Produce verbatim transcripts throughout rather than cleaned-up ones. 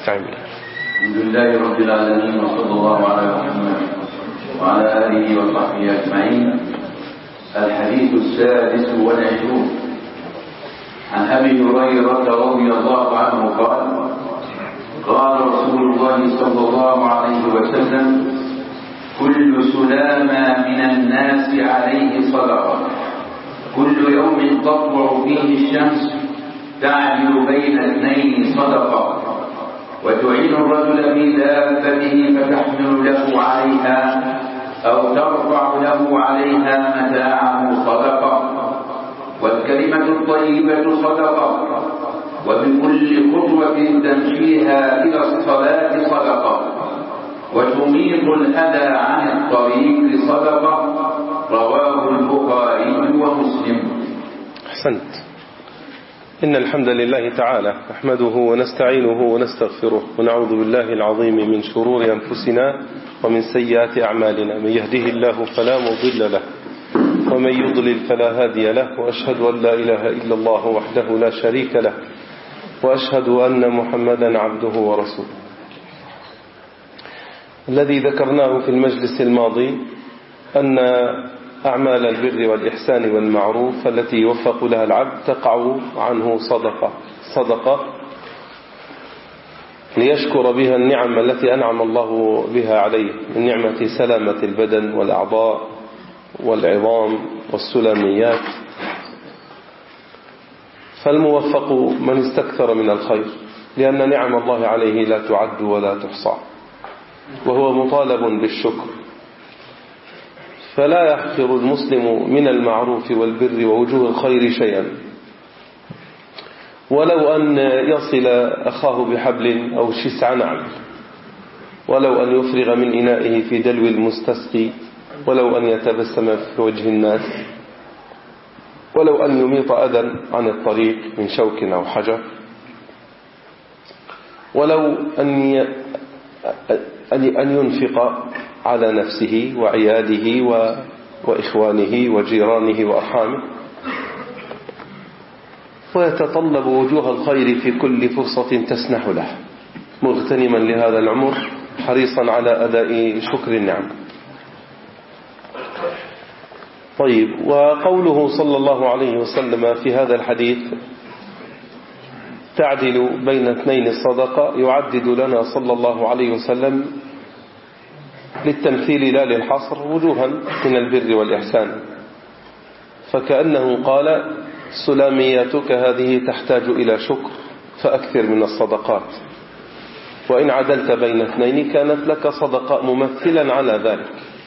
استعين. الحمد لله رب العالمين، وصلى الله على محمد وعلى آله وصحبه أجمعين. الحديث السادس والعشرون عن أبي هريرة رضي الله عنه قال: قال رسول الله صلى الله عليه وسلم: كل سلامة من الناس عليه صدقة، كل يوم تطلع فيه الشمس تعدل بين اثنين صدقة، وتعين الرجل في دابته فتحمل له عليها أو ترفع له عليها متاعه صدقة، والكلمة الطيبة صدقة، وبكل خطوة تمشيها إلى الصلاة صدقة، وتميط الأذى عن الطريق صدقة. رواه البخاري ومسلم. أحسنت. إن الحمد لله تعالى نحمده ونستعينه ونستغفره، ونعوذ بالله العظيم من شرور أنفسنا ومن سيئات أعمالنا. من يهده الله فلا مضل له، ومن يضلل فلا هادي له، وأشهد أن لا إله إلا الله وحده لا شريك له، وأشهد أن محمدا عبده ورسوله. الذي ذكرناه في المجلس الماضي أن أعمال البر والإحسان والمعروف التي يوفق لها العبد تقع عنه صدقة صدقة ليشكر بها النعم التي أنعم الله بها عليه، من نعمة سلامة البدن والأعضاء والعظام والسلاميات. فالموفق من استكثر من الخير، لأن نعم الله عليه لا تعد ولا تحصى، وهو مطالب بالشكر. فلا يحقر المسلم من المعروف والبر ووجوه الخير شيئا، ولو أن يصل أخاه بحبل أو شسع نعل، ولو أن يفرغ من إنائه في دلو المستسقي، ولو أن يتبسم في وجه الناس، ولو أن يميط أذى عن الطريق من شوك أو حجر، ولو أن أن ينفق على نفسه وعياله وإخوانه وجيرانه وأرحامه، ويتطلب وجوه الخير في كل فرصة تسنح له، مغتنما لهذا العمر حريصا على أداء شكر النعم. طيب، وقوله صلى الله عليه وسلم في هذا الحديث: تعدل بين اثنين الصدقة، يعدد لنا صلى الله عليه وسلم للتمثيل لا للحصر وجوها من البر والإحسان، فكأنه قال: سلاميتك هذه تحتاج إلى شكر فأكثر من الصدقات، وإن عدلت بين اثنين كانت لك صدقة ممثلا على ذلك.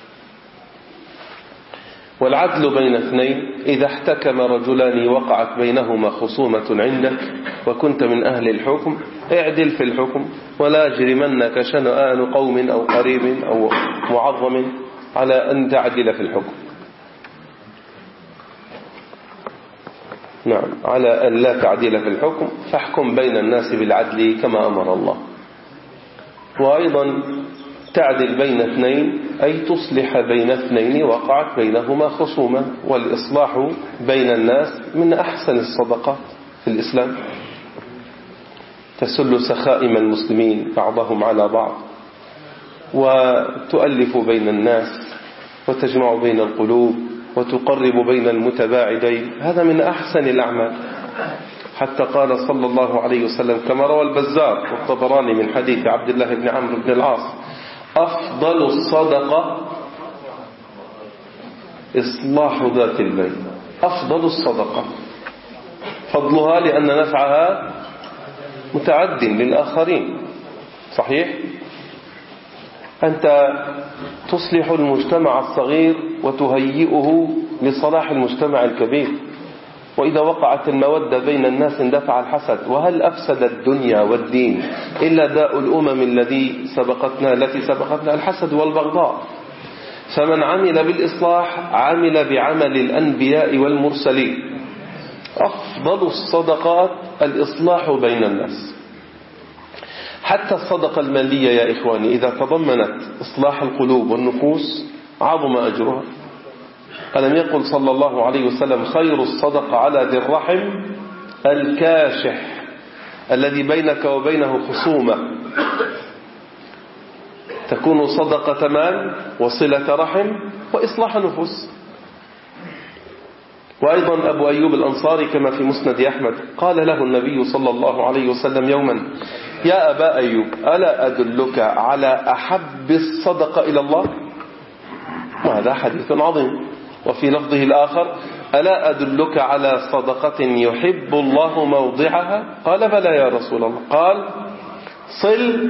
والعدل بين اثنين: إذا احتكم رجلان وقعت بينهما خصومة عندك وكنت من أهل الحكم، اعدل في الحكم، ولا يجرمنك شنآن قوم أو قريب أو معظم على أن تعدل في الحكم. نعم، على أن لا تعدل في الحكم، فاحكم بين الناس بالعدل كما أمر الله. وأيضا تعدل بين اثنين، أي تصلح بين اثنين وقعت بينهما خصومة، والإصلاح بين الناس من أحسن الصدقات في الإسلام، تسل سخائم المسلمين بعضهم على بعض، وتؤلف بين الناس، وتجمع بين القلوب، وتقرب بين المتباعدين. هذا من أحسن الأعمال، حتى قال صلى الله عليه وسلم كما روى البزار والطبراني من حديث عبد الله بن عمرو بن العاص: أفضل الصدقة إصلاح ذات البين. أفضل الصدقة، فضلها لأن نفعها متعد للآخرين. صحيح؟ أنت تصلح المجتمع الصغير وتهيئه لصلاح المجتمع الكبير. وإذا وقعت المودة بين الناس اندفع الحسد، وهل أفسد الدنيا والدين إلا داء الأمم الذي سبقتنا التي سبقتنا الحسد والبغضاء. فمن عمل بالإصلاح عمل بعمل الأنبياء والمرسلين. أفضل الصدقات الإصلاح بين الناس. حتى الصدقة المالية يا إخواني إذا تضمنت إصلاح القلوب والنفوس عظم أجرها. ألم يقل صلى الله عليه وسلم: خير الصدقة على ذي الرحم الكاشح الذي بينك وبينه خصومة تكون صدقة مال وصلة رحم وإصلاح نفوس. وأيضا أبو أيوب الأنصاري كما في مسند أحمد قال له النبي صلى الله عليه وسلم يوما: يا أبا أيوب ألا أدلك على أحب الصدقة إلى الله؟ وهذا حديث عظيم. وفي لفظه الآخر: ألا أدلك على صدقة يحب الله موضعها؟ قال: بلى يا رسول الله. قال: صل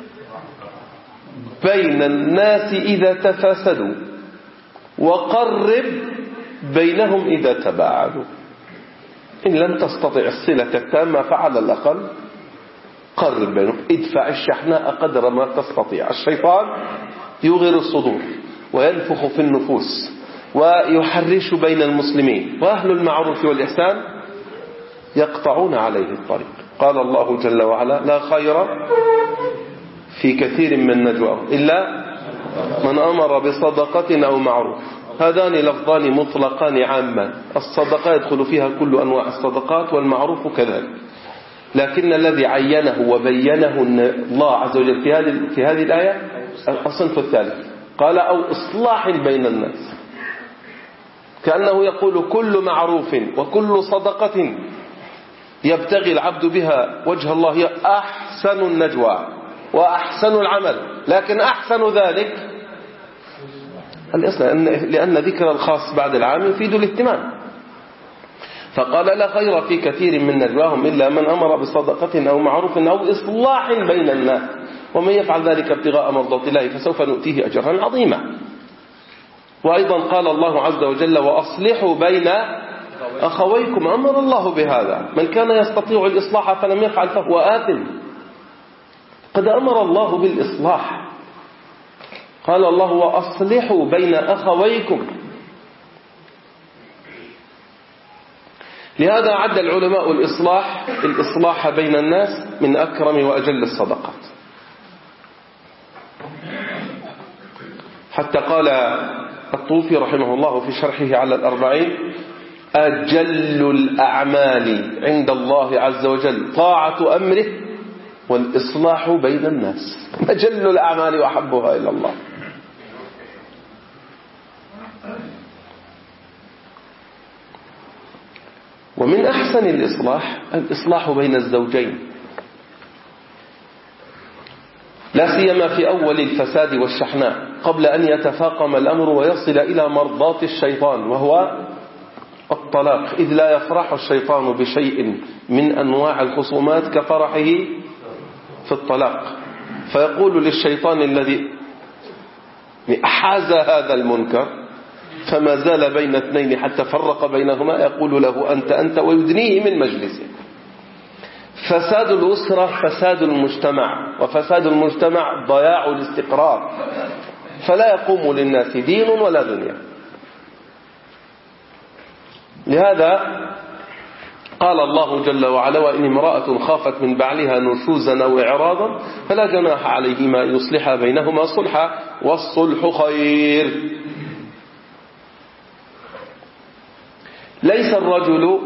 بين الناس إذا تفاسدوا وقرب بينهم إذا تباعدوا. إن لم تستطع الصلة التامة فعلى الأقل قرب بينهم، ادفع الشحناء قدر ما تستطيع. الشيطان يغير الصدور وينفخ في النفوس ويحرش بين المسلمين، وأهل المعروف والإحسان يقطعون عليه الطريق. قال الله جل وعلا: لا خير في كثير من نجواهم إلا من أمر بصدقة أو معروف. هذان لفظان مطلقان عامان، الصدقة يدخل فيها كل أنواع الصدقات والمعروف كذلك، لكن الذي عينه وبينه الله عز وجل في هذه في هذه الآية الصنف الثالث، قال: أو إصلاح بين الناس، كأنه يقول كل معروف وكل صدقة يبتغي العبد بها وجه الله هي أحسن النجوى وأحسن العمل، لكن أحسن ذلك الإصلاح، لأن ذكر الخاص بعد العام يفيد الاهتمام. فقال: لا خير في كثير من نجواهم إلا من أمر بصدقة أو معروف أو إصلاح بين الناس، ومن يفعل ذلك ابتغاء مرضات الله فسوف نؤتيه أجرا عظيما. وأيضا قال الله عز وجل: وأصلحوا بين أخويكم. أمر الله بهذا، من كان يستطيع الإصلاح فلم يفعل فهو آثم. قد أمر الله بالإصلاح، قال الله: وأصلحوا بين أخويكم. لهذا عد العلماء الإصلاح الإصلاح بين الناس من أكرم وأجل الصدقات، حتى قال الطوفي رحمه الله في شرحه على الأربعين: أجل الأعمال عند الله عز وجل طاعة أمره والإصلاح بين الناس. أجل الأعمال وأحبها إلى الله. ومن أحسن الإصلاح الإصلاح بين الزوجين، لا سيما في أول الفساد والشحناء قبل أن يتفاقم الأمر ويصل إلى مرضات الشيطان، وهو الطلاق، إذ لا يفرح الشيطان بشيء من أنواع الخصومات كفرحه في الطلاق، فيقول للشيطان الذي أحاز هذا المنكر فما زال بين اثنين حتى فرق بينهما، يقول له أنت أنت ويدنيه من مجلسه. فساد الأسرة فساد المجتمع، وفساد المجتمع ضياع الاستقرار، فلا يقوم للناس دين ولا دنيا. لهذا قال الله جل وعلا: وإن امرأة خافت من بعلها نشوزا أو إعراضا فلا جناح عليهما أن يصلحا بينهما صلحا والصلح خير. ليس الرجل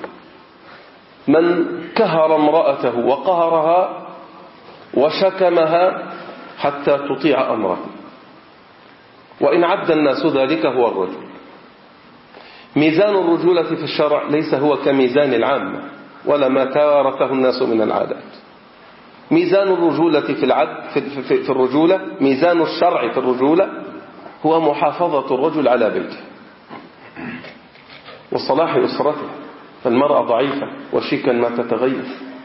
من كهر امرأته وقهرها وشكمها حتى تطيع أمره، وإن عد الناس ذلك هو الرجل. ميزان الرجولة في الشرع ليس هو كميزان العامة ولا ما توارثه الناس من العادات. ميزان الرجولة في العد في, في, في الرجولة، ميزان الشرع في الرجولة هو محافظة الرجل على بيته وصلاح أسرته، فالمرأة ضعيفة وشيكا ما تتغير،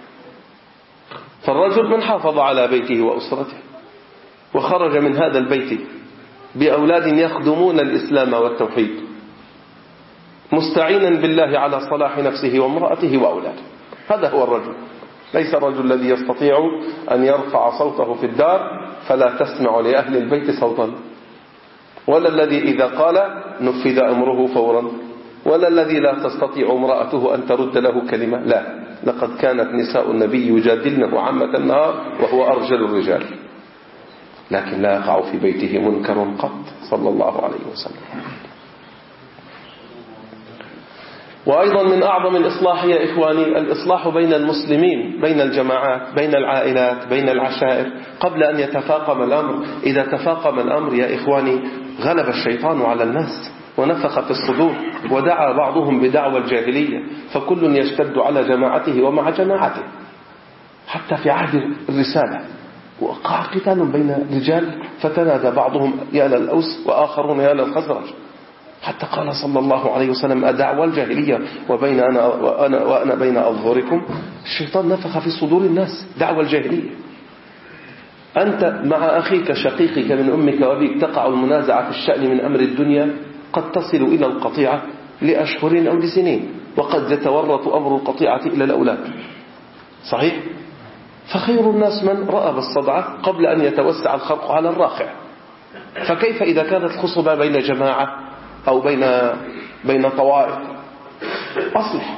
فالرجل من حافظ على بيته وأسرته وخرج من هذا البيت بأولاد يخدمون الإسلام والتوحيد مستعينا بالله على صلاح نفسه وامرأته وأولاده، هذا هو الرجل. ليس الرجل الذي يستطيع أن يرفع صوته في الدار فلا تسمع لأهل البيت صوتا، ولا الذي إذا قال نفذ أمره فورا، ولا الذي لا تستطيع امرأته أن ترد له كلمة. لا، لقد كانت نساء النبي يجادلنه عامة النهار وهو أرجل الرجال، لكن لا يقع في بيته منكر قط صلى الله عليه وسلم. وأيضا من أعظم الإصلاح يا إخواني الإصلاح بين المسلمين، بين الجماعات، بين العائلات، بين العشائر، قبل أن يتفاقم الأمر. إذا تفاقم الأمر يا إخواني غلب الشيطان على الناس ونفخ في الصدور، ودعا بعضهم بدعوى الجاهلية، فكل يشتد على جماعته ومع جماعته. حتى في عهد الرسالة وقع قتال بين رجال، فتنادى بعضهم يا للأوس وآخرون يا للخزرج، حتى قال صلى الله عليه وسلم أدعوى الجاهلية وبين أنا وأنا, وأنا بين أظهركم. الشيطان نفخ في صدور الناس دعوى الجاهلية. أنت مع أخيك شقيقك من أمك وأبيك تقع المنازعة في الشأن من أمر الدنيا، قد تصل إلى القطيعة لأشهر أو لسنين، وقد يتورط أمر القطيعة إلى الأولاد. صحيح؟ فخير الناس من رأى بالصدعة قبل أن يتوسع الخرق على الراخع. فكيف إذا كانت الخصوبة بين جماعة أو بين بين طوائف؟ أصلح.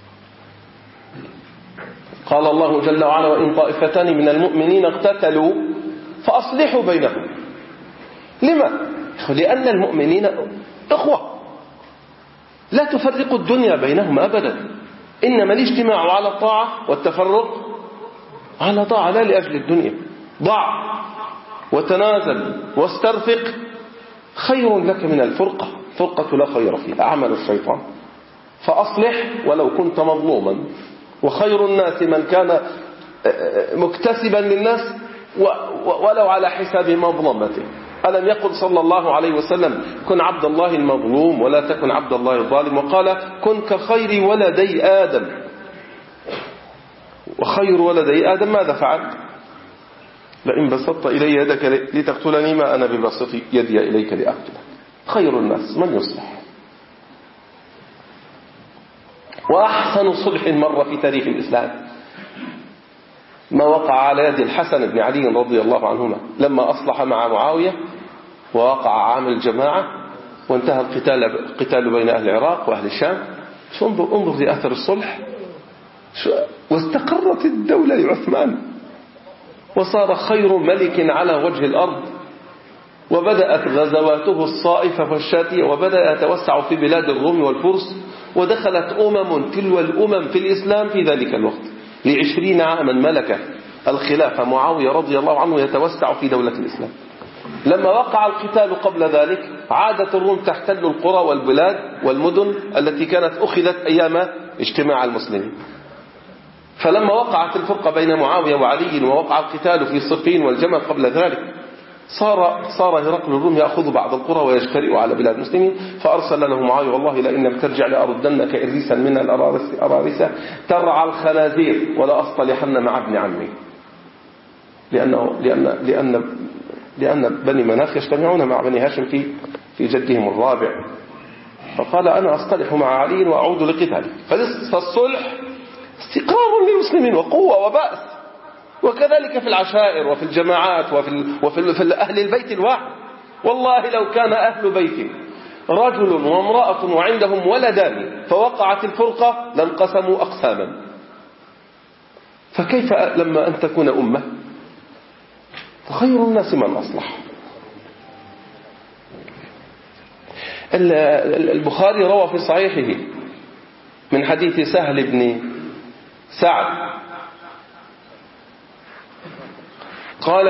قال الله جل وعلا وإن طائفتان من المؤمنين اقتتلوا فأصلحوا بينهم. لما؟ لأن المؤمنين إخوة، لا تفرق الدنيا بينهم أبدا، إنما الاجتماع على الطاعة والتفرق على طاعة لا لأجل الدنيا. ضع وتنازل واسترفق خير لك من الفرقة، فرقة لا خير فيها، عمل الشيطان. فأصلح ولو كنت مظلوما، وخير الناس من كان مكتسبا للناس ولو على حساب مظلمته. ألم يقل صلى الله عليه وسلم كن عبد الله المظلوم ولا تكن عبد الله الظالم، وقال كن كخير ولدي آدم. وخير ولدي آدم ماذا فعل؟ لئن بسطت إلي يدك لتقتلني ما أنا ببسط يدي إليك لأقتلك. خير الناس من يصلح. وأحسن صلح مر في تاريخ الإسلام ما وقع على يد الحسن بن علي رضي الله عنهما لما أصلح مع معاوية، ووقع عام الجماعة وانتهى القتال القتال بين أهل العراق وأهل الشام. انظر انظر لأثر الصلح، واستقرت الدولة لعثمان وصار خير ملك على وجه الأرض، وبدأت غزواته الصائفة والشاتية، وبدأ يتوسع في بلاد الروم والفرس، ودخلت أمم تلو الأمم في الإسلام في ذلك الوقت. لعشرين عاما ملك الخلافة معاوية رضي الله عنه يتوسع في دولة الإسلام. لما وقع القتال قبل ذلك عادت الروم تحتل القرى والبلاد والمدن التي كانت أخذت أيام اجتماع المسلمين. فلما وقعت الفرقة بين معاوية وعلي ووقع القتال في صفين والجمل قبل ذلك، صار صار هرقل الروم يأخذ بعض القرى ويجترئ على بلاد المسلمين، فأرسل له معاوية والله لئن لم ترجع لأردنك إريسا من الأرارسة ترعى الخنازير ولا أصطلحن مع ابن عمي، لأنه لأن لأن لأن بني مناخ يجتمعون مع بني هاشم في في جدهم الرابع. فقال أنا أصطلح مع علي وأعود لقتاله. فالصلح استقرار للمسلمين وقوة وبأس. وكذلك في العشائر وفي الجماعات وفي وفي في أهل البيت الواحد. والله لو كان أهل بيت رجل وامرأة وعندهم ولدان فوقعت الفرقة لانقسموا أقساما. فكيف لما أن تكون أمة؟ خير الناس من أصلح. البخاري روى في صحيحه من حديث سهل بن سعد قال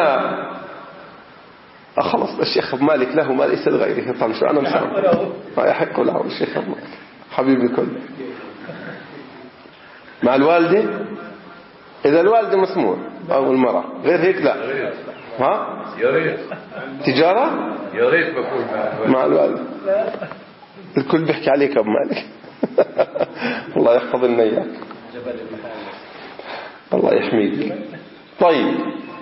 خلص الشيخ أبو مالك له ما ليس لغيره، طبعا شو أنا مسلم ما يحق له الشيخ أبو مالك حبيبي كله مع الوالدة. إذا الوالدة مسموح أو المرأة غير هيك لا. ها يا ريت تجارة يا ريت بكون مع الوالدة. الكل بيحكي عليك أبو مالك الله يحفظ لنا إياك الله يحميك. طيب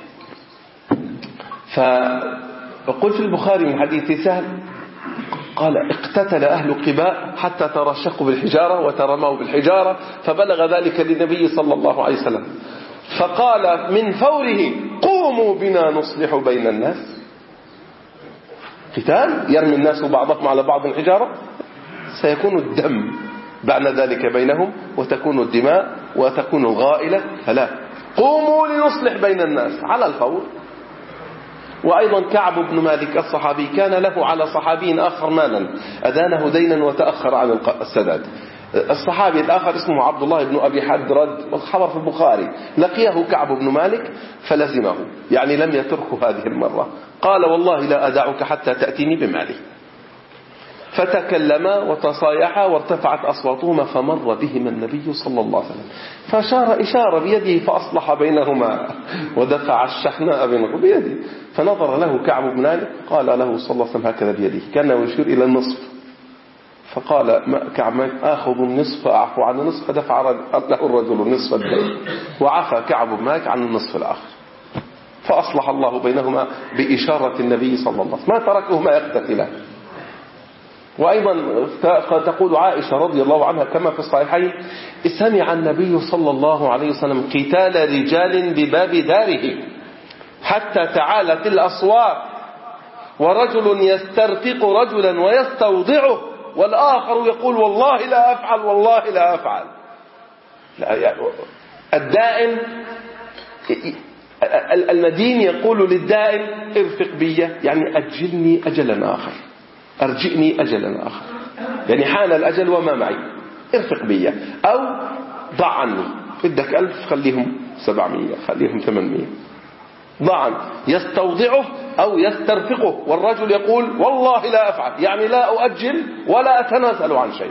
فقل في البخاري من حديث سهل قال اقتتل أهل قباء حتى ترشقوا بالحجارة وترموا بالحجارة، فبلغ ذلك للنبي صلى الله عليه وسلم فقال من فوره قوموا بنا نصلح بين الناس. قتال يرمي الناس بعضهم على بعض الحجارة، سيكون الدم بعد ذلك بينهم وتكون الدماء وتكون الغائلة، فلا قوموا لنصلح بين الناس على الفور. وأيضا كعب بن مالك الصحابي كان له على صحابي آخر مالا أدانه دينا وتأخر عن السداد. الصحابي الآخر اسمه عبد الله بن أبي حدرد، والخبر في البخاري، لقيه كعب بن مالك فلزمه، يعني لم يتركه هذه المرة، قال والله لا أدعك حتى تأتيني بمالي. فتكلما وتصايحا وارتفعت أصواتهما فمر بهما النبي صلى الله عليه وسلم فأشار إشارة بيده فأصلح بينهما ودفع الشحناء بينهما بيده. فنظر له كعب بن مالك قال له صلى الله عليه وسلم هكذا بيده، كان يشير إلى النصف، فقال كعب مالك آخذ النصف أعفو عن النصف، فدفع له الرجل نصف الدين وعفى كعب بن مالك عن النصف الآخر، فأصلح الله بينهما بإشارة النبي صلى الله عليه وسلم، ما تركهما يقتتلان. وأيضا تقول عائشة رضي الله عنها كما في الصحيحين: سمع النبي صلى الله عليه وسلم قتال رجال بباب داره حتى تعالت الأصوات، ورجل يسترقق رجلا ويستوضعه، والآخر يقول والله لا أفعل والله لا أفعل. الدائم المدين يقول للدائم ارفق بي، يعني أجلني أجلا آخر، أرجئني أجلا آخر، يعني حان الأجل وما معي، ارفق بي، أو ضع عني، بدك ألف خليهم سبعمية خليهم ثمانمية، ضع عني. يستوضعه أو يسترفقه، والرجل يقول والله لا أفعل، يعني لا أؤجل ولا أتنازل عن شيء.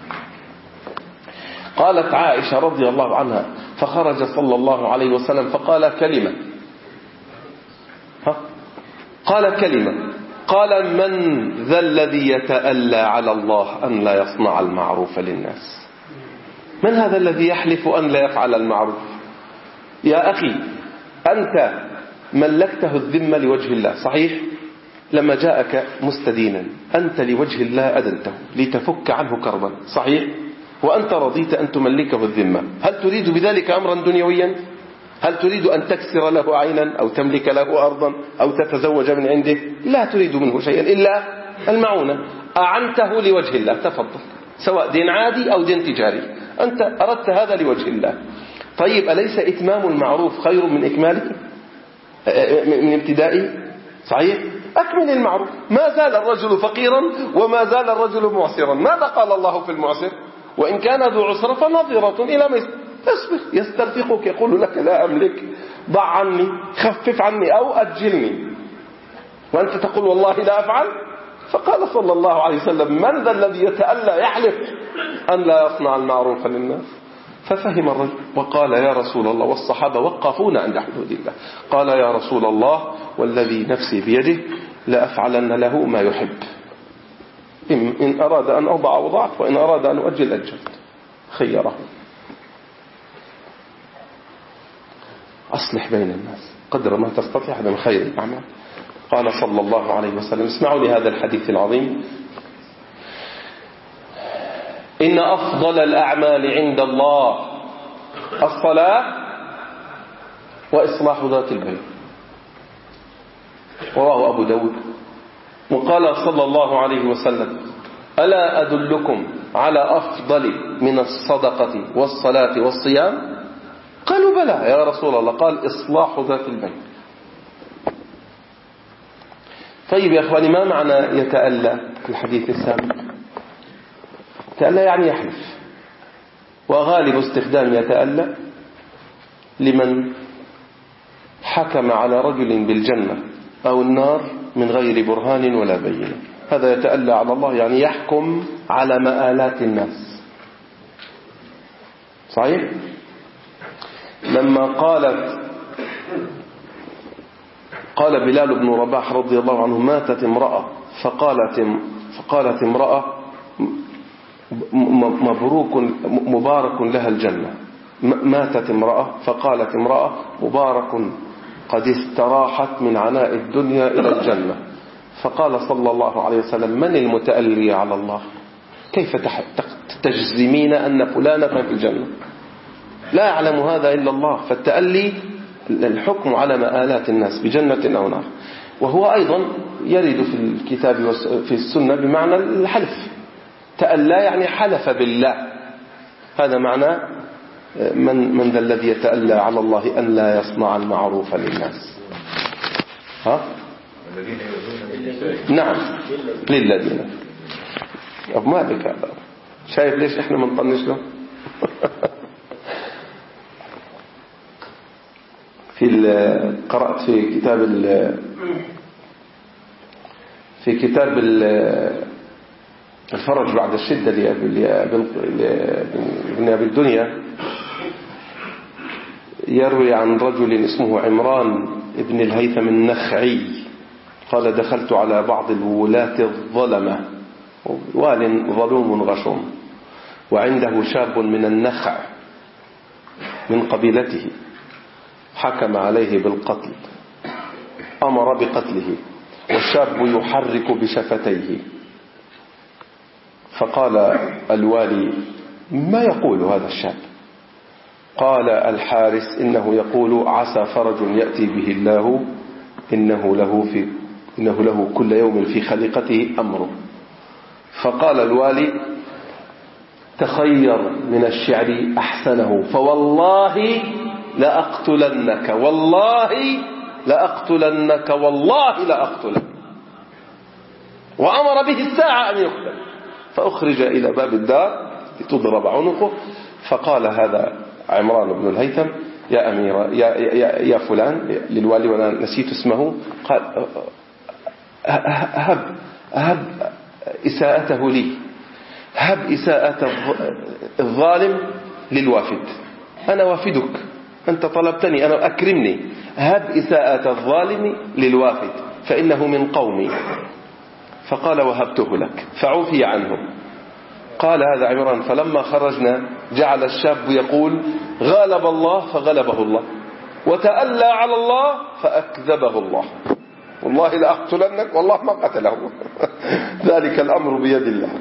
قالت عائشة رضي الله عنها: فخرج صلى الله عليه وسلم فقال كلمة ها؟ قال كلمة قال: من ذا الذي يتألى على الله أن لا يصنع المعروف للناس؟ من هذا الذي يحلف أن لا يفعل المعروف؟ يا أخي أنت ملكته الذمة لوجه الله، صحيح؟ لما جاءك مستدينا أنت لوجه الله أدنته لتفك عنه كربا، صحيح؟ وأنت رضيت أن تملكه الذمة، هل تريد بذلك أمرا دنيويا؟ هل تريد أن تكسر له عينا أو تملك له أرضا أو تتزوج من عنده؟ لا تريد منه شيئا إلا المعونة، أعنته لوجه الله، تفضل، سواء دين عادي أو دين تجاري، أنت أردت هذا لوجه الله. طيب أليس إتمام المعروف خير من إكماله، من ابتدائه؟ صحيح؟ أكمل المعروف. ما زال الرجل فقيرا وما زال الرجل معسرا، ماذا قال الله في المعسر؟ وإن كان ذو عسرة فنظرة إلى ميسر، اصبر. يسترفقك يقول لك لا أملك، ضع عني، خفف عني أو أجلني، وأنت تقول والله لا أفعل. فقال صلى الله عليه وسلم: من ذا الذي يتألى يحلف أن لا يصنع المعروف للناس؟ ففهم الرجل وقال: يا رسول الله، والصحابة وقفون عند حدود الله، قال: يا رسول الله والذي نفسي بيده لأفعلن له ما يحب، إن أراد أن أضع وضعت، وإن أراد أن أؤجل أجلت، خيره. أصلح بين الناس قدر ما تستطيع، هذا من خير الأعمال. قال صلى الله عليه وسلم: اسمعوا لهذا الحديث العظيم: إن أفضل الأعمال عند الله الصلاة وإصلاح ذات البين. رواه أبو داود. وقال صلى الله عليه وسلم: ألا أدلكم على أفضل من الصدقة والصلاة والصيام؟ قالوا: بلى يا رسول الله. قال: إصلاح ذات البين. طيب يا أخواني، ما معنى يتألى في الحديث السابق؟ يتألى يعني يحلف، وغالب استخدام يتألى لمن حكم على رجل بالجنة أو النار من غير برهان ولا بينة، هذا يتألى على الله، يعني يحكم على مآلات الناس، صحيح؟ لما قالت قال بلال بن رباح رضي الله عنه: ماتت امرأة فقالت فقالت امرأة مبروك مبارك لها الجنة. ماتت امرأة فقالت امرأة مبارك قد استراحت من عناء الدنيا إلى الجنة. فقال صلى الله عليه وسلم: من المتألي على الله؟ كيف تجزمين أن فلانة في الجنة؟ لا يعلم هذا إلا الله. فالتألي الحكم على مآلات الناس بجنة أو نار، وهو أيضا يرد في الكتاب وفي السنة بمعنى الحلف. تألى يعني حلف بالله، هذا معنى من, من ذا الذي يتألى على الله أن لا يصنع المعروف للناس. ها؟ نعم، للذين. طب ما بك هذا شايف ليش احنا منطنش له؟ في قرأت في كتاب في كتاب الفرج بعد الشدة لابن أبي الدنيا، يروي عن رجل اسمه عمران ابن الهيثم النخعي قال: دخلت على بعض الولاة الظلمة، وال ظلوم غشوم، وعنده شاب من النخع من قبيلته، حكم عليه بالقتل، أمر بقتله، والشاب يحرك بشفتيه. فقال الوالي: ما يقول هذا الشاب؟ قال الحارس: إنه يقول: عسى فرج يأتي به الله، إنه له, في إنه له كل يوم في خليقته أمره. فقال الوالي: تخير من الشعر أحسنه، فوالله لأقتلنك، والله لأقتلنك، والله لأقتلنك. وأمر به الساعة أن يقتل، فأخرج إلى باب الدار لتضرب عنقه. فقال هذا عمران بن الهيثم: يا أمير يا, يا, يا فلان، للوالي وأنا نسيت اسمه، قال: هب هب إساءته لي، هب إساءة الظالم للوافد، أنا وافدك، أنت طلبتني، أنا أكرمني، هب إساءة الظالم للوافد فإنه من قومي. فقال: وهبته لك، فعفي عنه. قال هذا عمران: فلما خرجنا جعل الشاب يقول: غالب الله فغلبه الله، وتألى على الله فأكذبه الله، والله لأقتلنك، والله ما قتله. ذلك الأمر بيد الله.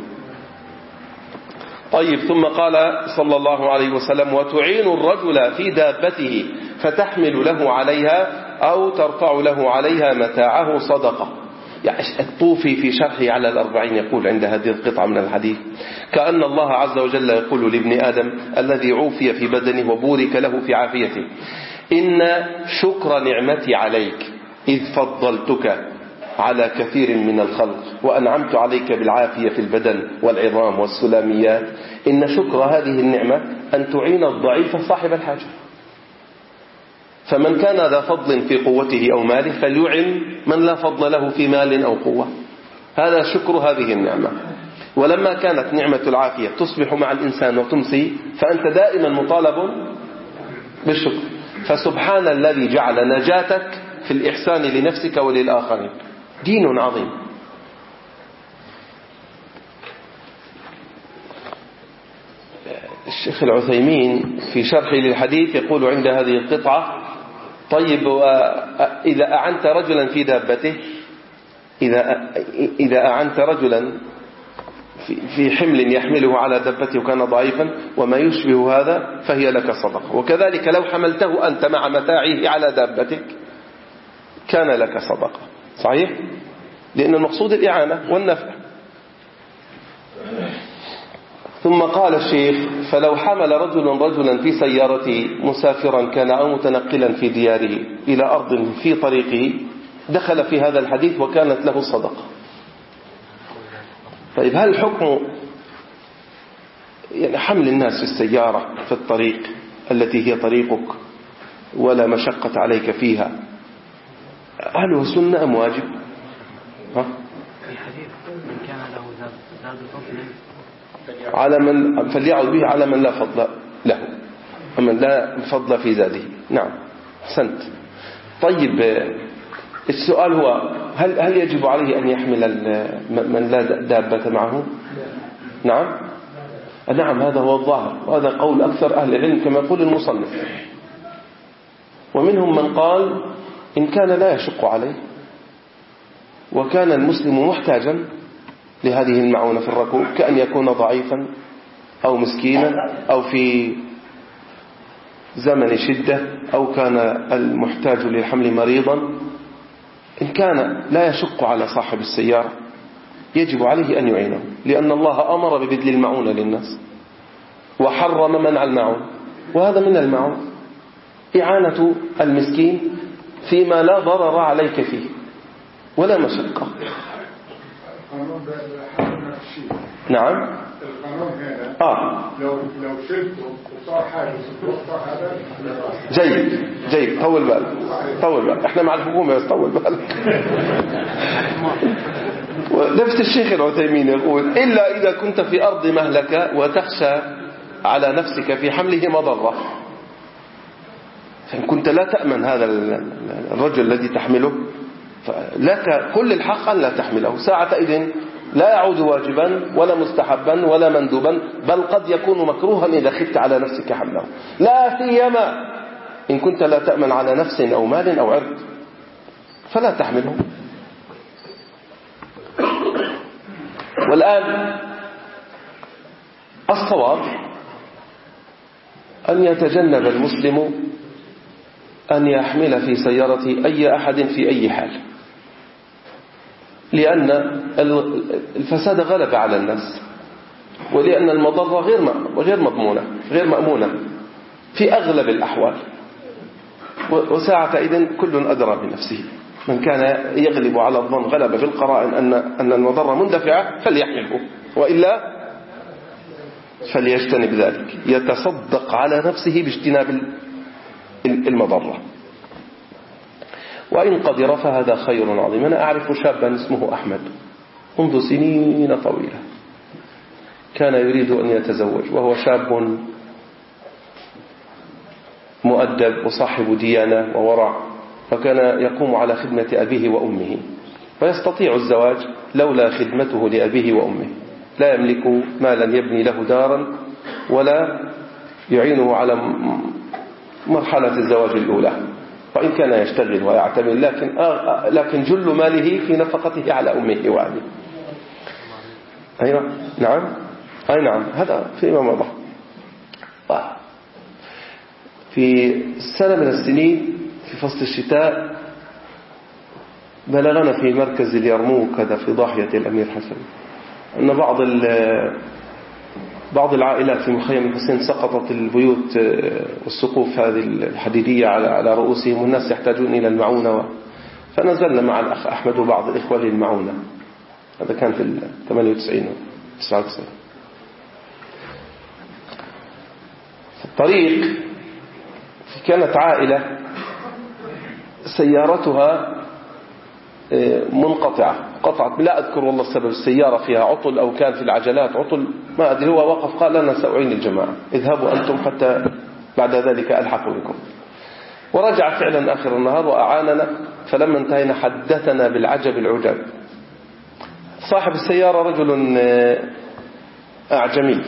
طيب، ثم قال صلى الله عليه وسلم: وتعين الرجل في دابته فتحمل له عليها أو ترفع له عليها متاعه صدقة. يعني الطوفي في شرحه على الأربعين يقول عند هذه القطعة من الحديث: كأن الله عز وجل يقول لابن آدم الذي عوفي في بدنه وبورك له في عافيته: إن شكر نعمتي عليك إذ فضلتك على كثير من الخلق وأنعمت عليك بالعافية في البدن والعظام والسلاميات، إن شكر هذه النعمة أن تعين الضعيف صاحب الحاجة. فمن كان ذا فضل في قوته أو ماله فليعن من لا فضل له في مال أو قوة. هذا شكر هذه النعمة. ولما كانت نعمة العافية تصبح مع الإنسان وتمسي، فأنت دائما مطالب بالشكر. فسبحان الذي جعل نجاتك في الإحسان لنفسك وللآخرين. دين عظيم. الشيخ العثيمين في شرحه للحديث يقول عند هذه القطعة: طيب، إذا أعنت رجلا في دابته، إذا إذا أعنت رجلا في حمل يحمله على دابته وكان ضعيفا وما يشبه هذا فهي لك صدقة. وكذلك لو حملته أنت مع متاعه على دابتك كان لك صدقة. صحيح؟ لأن المقصود الإعانة والنفع. ثم قال الشيخ: فلو حمل رجل رجلا في سيارته مسافرا كان أو متنقلا في دياره إلى أرض في طريقه دخل في هذا الحديث وكانت له صدقة. طيب، هل حكم يعني حمل الناس في السيارة في الطريق التي هي طريقك ولا مشقة عليك فيها، هل هو سنة أم واجب؟ ها؟ في حديث: من كان له زاد فضل على من فليعد به على من لا فضل له، ومن لا فضل في زاده. نعم، أحسنت. طيب، السؤال هو: هل هل يجب عليه أن يحمل من لا دابة معه؟ نعم نعم هذا هو الظاهر، وهذا قول أكثر أهل العلم كما يقول المصنف. ومنهم من قال: إن كان لا يشق عليه وكان المسلم محتاجا لهذه المعونة في الركوب، كأن يكون ضعيفا أو مسكينا أو في زمن شدة أو كان المحتاج للحمل مريضا، إن كان لا يشق على صاحب السيارة يجب عليه أن يعينه، لأن الله أمر ببذل المعونة للناس وحرم منع المعون، وهذا من المعون إعانة المسكين فيما لا ضرر عليك فيه ولا مشقة. نعم القانون هنا آه لو لو شلته وصار حاجز صار هذا جيد جيد طول بالك طول بالك احنا مع الحكومة بس طول بالك. نفس الشيخ العثيمين يقول إلا إذا كنت في أرض مهلكة وتخشى على نفسك في حمله مضرة، فإن كنت لا تأمن هذا الرجل الذي تحمله لك كل الحق أن لا تحمله. ساعة إذن لا يعود واجبا ولا مستحبا ولا مندوبا، بل قد يكون مكروها إذا خفت على نفسك حمله، لا سيما إن كنت لا تأمن على نفس أو مال أو عرض فلا تحمله. والآن الصواب أن يتجنب المسلم أن يحمل في سيارته أي أحد في أي حال، لأن الفساد غلب على الناس، ولأن المضرة غير غير مضمونة غير مأمونة في أغلب الأحوال. وساعة إذن كل أدرى بنفسه، من كان يغلب على الظن غلب بالقرائن أن أن المضرة مندفعة فليحمله، وإلا فليجتنب ذلك، يتصدق على نفسه باجتناب المضرة. وإن قدر فهذا خير عظيم. أنا أعرف شابا اسمه أحمد منذ سنين طويلة كان يريد أن يتزوج، وهو شاب مؤدب وصاحب ديانة وورع، فكان يقوم على خدمة أبيه وأمه، ويستطيع الزواج لولا خدمته لأبيه وأمه. لا يملك مالا يبني له دارا ولا يعينه على مرحلة الزواج الأولى، وإن كان يشتغل ويعتمل، لكن لكن جل ماله في نفقته على أمه وأبيه. أيوة نعم أي نعم هذا فيما مضى. في سنة من السنين في فصل الشتاء بلغنا في مركز اليرموك هذا في ضاحية الأمير حسن أن بعض بعض العائلات في مخيم الحسين سقطت البيوت والسقوف هذه الحديدية على على رؤوسهم، والناس يحتاجون إلى المعونة، فنزلنا مع الأخ أحمد وبعض الإخوة للمعونة. هذا كان في ثمانية وتسعين تسعة وتسعين. في الطريق كانت عائلة سيارتها منقطعة، قطعت، لا أذكر والله السبب، السيارة فيها عطل أو كان في العجلات عطل ما أدري. هو وقف قال أنا سأعين الجماعة، اذهبوا أنتم حتى بعد ذلك ألحق بكم. ورجع فعلا آخر النهار وأعاننا، فلما انتهينا حدثنا بالعجب العجاب. صاحب السيارة رجل أعجمي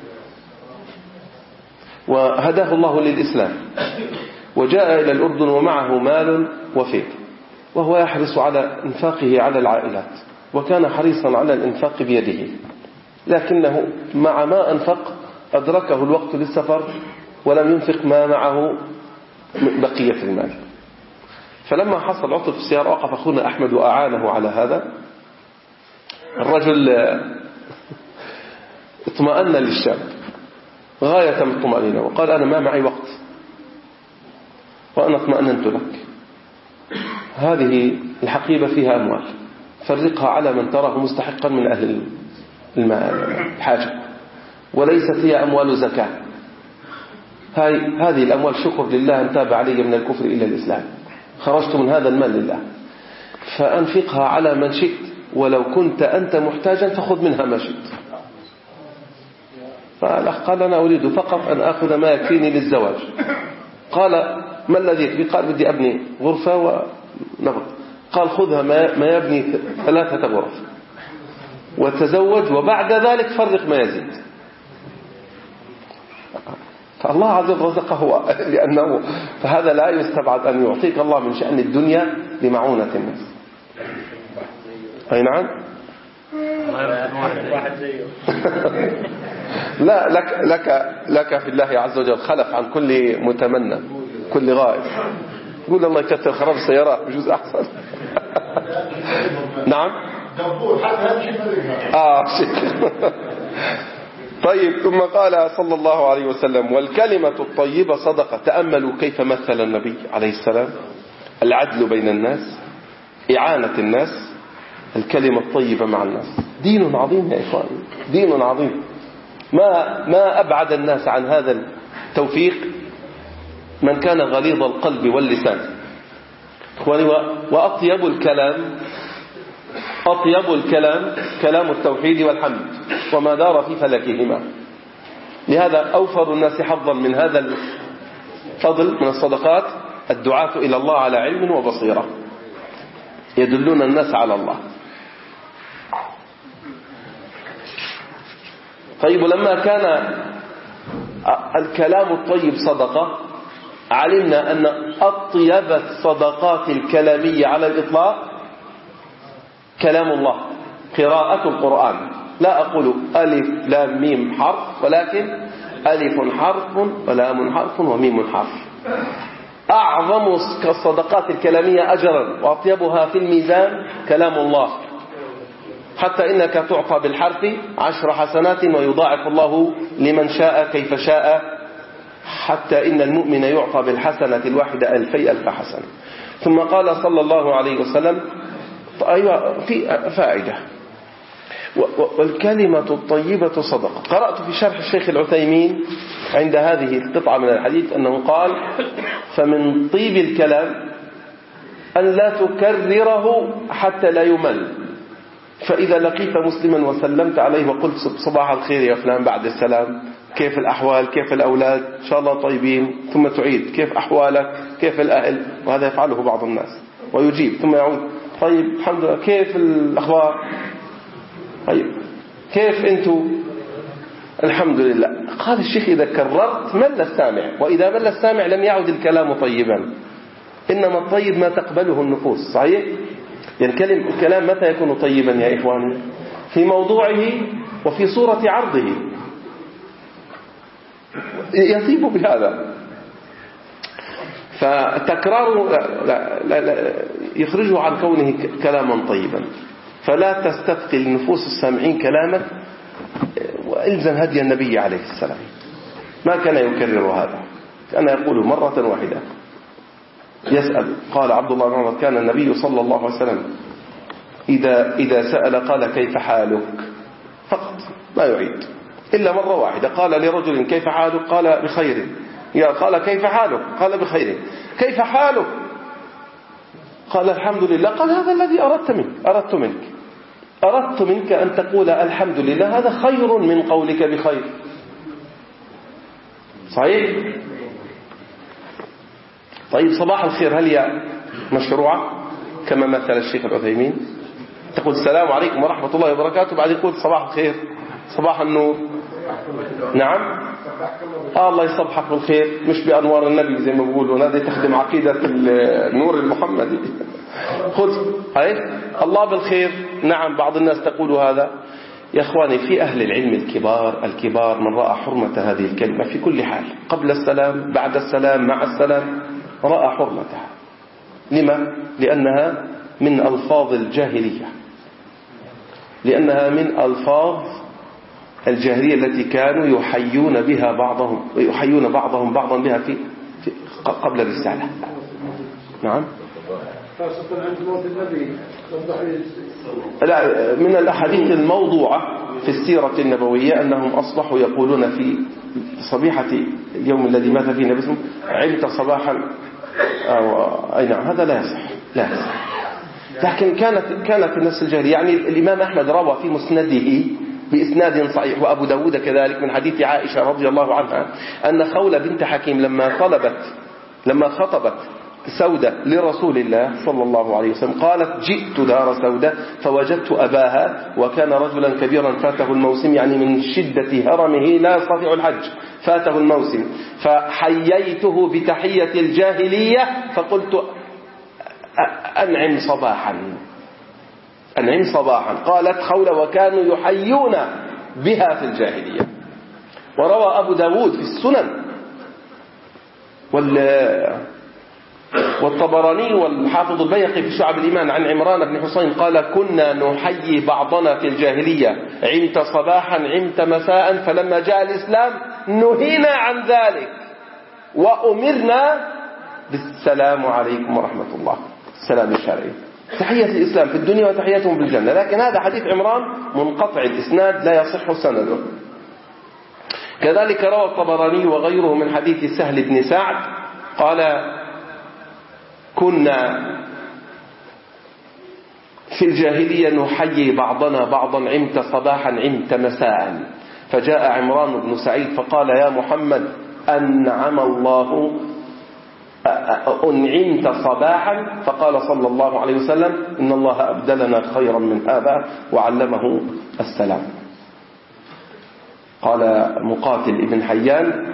وهداه الله للإسلام، وجاء إلى الأردن ومعه مال وفير، وهو يحرص على إنفاقه على العائلات، وكان حريصا على الإنفاق بيده، لكنه مع ما أنفق أدركه الوقت للسفر ولم ينفق ما معه بقية المال. فلما حصل عطل في السيارة وقف أخونا أحمد وأعانه على هذا. الرجل اطمأن للشاب غاية من الطمأنينة وقال أنا ما معي وقت وأنا اطمأننت لك، هذه الحقيبة فيها أموال فرقها على من تراه مستحقا من أهل الحاجة، وليست هي أموال زكاة، هذه الأموال شكر لله أن تاب علي من الكفر إلى الإسلام، خرجت من هذا المال لله، فأنفقها على من شئت، ولو كنت أنت محتاجا فخذ منها ما شئت. فالأخ قال أنا أريد فقط أن أخذ ما يكفيني للزواج. قال ما الذي يكفي؟ قال بدي أبني غرفة ونبض. قال خذها ما يبني ثلاثة غرف وتزوج، وبعد ذلك فرق ما يزيد. فالله عز وجل رزقه لأنه، فهذا لا يستبعد أن يعطيك الله من شأن الدنيا لمعونة الناس. أي نعم. لا لك لك لك في الله عز وجل خلف عن كل متمنى كل غائب. قول الله يكثر خراب السيارات بجوز أحسن. نعم. آه طيب. ثم قال صلى الله عليه وسلم والكلمة الطيبة صدقة. تأملوا كيف مثل النبي عليه السلام العدل بين الناس، إعانة الناس، الكلمة الطيبة مع الناس. دين عظيم يا إخواني، دين عظيم. ما ما أبعد الناس عن هذا التوفيق من كان غليظ القلب واللسان. وأطيب الكلام أطيب الكلام كلام التوحيد والحمد وما دار في فلكهما. لهذا أوفر الناس حظا من هذا الفضل من الصدقات الدعاة إلى الله على علم وبصيرة يدلون الناس على الله. طيب، لما كان الكلام الطيب صدقة، علمنا أن أطيب الصدقات الكلامية على الإطلاق كلام الله، قراءة القرآن. لا أقول ألف لام ميم حرف، ولكن ألف حرف ولام حرف وميم حرف. أعظم الصدقات الكلامية أجرا وأطيبها في الميزان كلام الله، حتى إنك تعطى بالحرف عشر حسنات ويضاعف الله لمن شاء كيف شاء، حتى إن المؤمن يعطى بالحسنة الواحدة ألفي ألف حسنة. ثم قال صلى الله عليه وسلم: أيوة، في فائدة، والكلمة الطيبة صدقة. قرأت في شرح الشيخ العثيمين عند هذه القطعة من الحديث أنه قال: فمن طيب الكلام أن لا تكرره حتى لا يمل، فإذا لقيت مسلما وسلمت عليه وقلت صباح الخير يا فلان بعد السلام، كيف الأحوال، كيف الأولاد، إن شاء الله طيبين، ثم تعيد كيف أحوالك، كيف الأهل، وهذا يفعله بعض الناس، ويجيب ثم يعود: طيب الحمد لله، كيف الأخبار، طيب كيف أنتوا، الحمد لله. قال الشيخ: إذا كررت مل السامع، وإذا مل السامع لم يعد الكلام طيبا، إنما الطيب ما تقبله النفوس. صحيح؟ يعني الكلام متى يكون طيبا يا إخواني؟ في موضوعه وفي صورة عرضه، يطيب بهذا. فتكراره لا لا لا يخرجه عن كونه كلاما طيبا. فلا تستثقل نفوس السامعين كلامك، والزم هدي النبي عليه السلام، ما كان يكرر هذا، كان يقول مرة واحدة. يسأل، قال عبد الله بن عمر: كان النبي صلى الله عليه وسلم إذا إذا سأل قال: كيف حالك، فقط، لا يعيد إلا مرة واحدة. قال لرجل: كيف حالك، قال: بخير. قال: كيف حالك، قال: بخير. كيف حالك، قال: الحمد لله. قال: هذا الذي أردت منك أردت منك أردت منك أن تقول الحمد لله، هذا خير من قولك بخير. صحيح؟ طيب، صباح الخير هل هي مشروعة كما مثل الشيخ العثيمين؟ تقول السلام عليكم ورحمة الله وبركاته، بعد يقول صباح الخير، صباح النور. نعم، آه الله يصبحك بالخير، مش بأنوار النبي زي ما بيقولون، هذا تخدم عقيدة النور المحمدي. خذ هاي الله بالخير. نعم، بعض الناس تقول هذا. يا إخواني، في أهل العلم الكبار الكبار من رأى حرمة هذه الكلمة في كل حال، قبل السلام، بعد السلام، مع السلام، رأى حرمتها. لما؟ لأنها من ألفاظ الجاهلية، لأنها من ألفاظ الجاهلية التي كانوا يحيون بها بعضهم يحيون بعضهم بعضا بها في, في قبل الرسالة. نعم، خاصة عند موت النبي. لا، من الأحاديث الموضوعة في السيرة النبوية أنهم أصبحوا يقولون في صبيحة اليوم الذي مات فيه النبي: عمت صباحا، أو أي نعم، هذا لا يصح لا يصح. لكن كانت كانت الناس الجاهلية. يعني الإمام أحمد روى في مسنده بإسناد صحيح، وأبو داود كذلك، من حديث عائشة رضي الله عنها أن خولة بنت حكيم لما طلبت لما خطبت سودة لرسول الله صلى الله عليه وسلم قالت: جئت دار سودة فوجدت أباها وكان رجلا كبيرا فاته الموسم، يعني من شدة هرمه لا يستطيع الحج، فاته الموسم، فحييته بتحية الجاهلية فقلت: أنعم صباحا أنعم صباحا. قالت خولة: وكانوا يحيون بها في الجاهلية. وروى أبو داود في السنن وال والطبراني والحافظ البيهقي في شعب الإيمان عن عمران بن حسين قال: كنا نحيي بعضنا في الجاهلية، عمت صباحا، عمت مساء، فلما جاء الإسلام نهينا عن ذلك وأمرنا بالسلام عليكم ورحمة الله، السلام الشرعي، تحية الإسلام في الدنيا وتحيتهم بالجنة. لكن هذا حديث عمران منقطع الإسناد لا يصح سنده. كذلك روى الطبراني وغيره من حديث سهل بن سعد قال كنا في الجاهلية نحيي بعضنا بعضا عمت صباحا عمت مساء، فجاء عمران بن سعيد فقال يا محمد أنعم الله أنعمت صباحا، فقال صلى الله عليه وسلم إن الله أبدلنا خيرا من هذا وعلمه السلام. قال مقاتل ابن حيان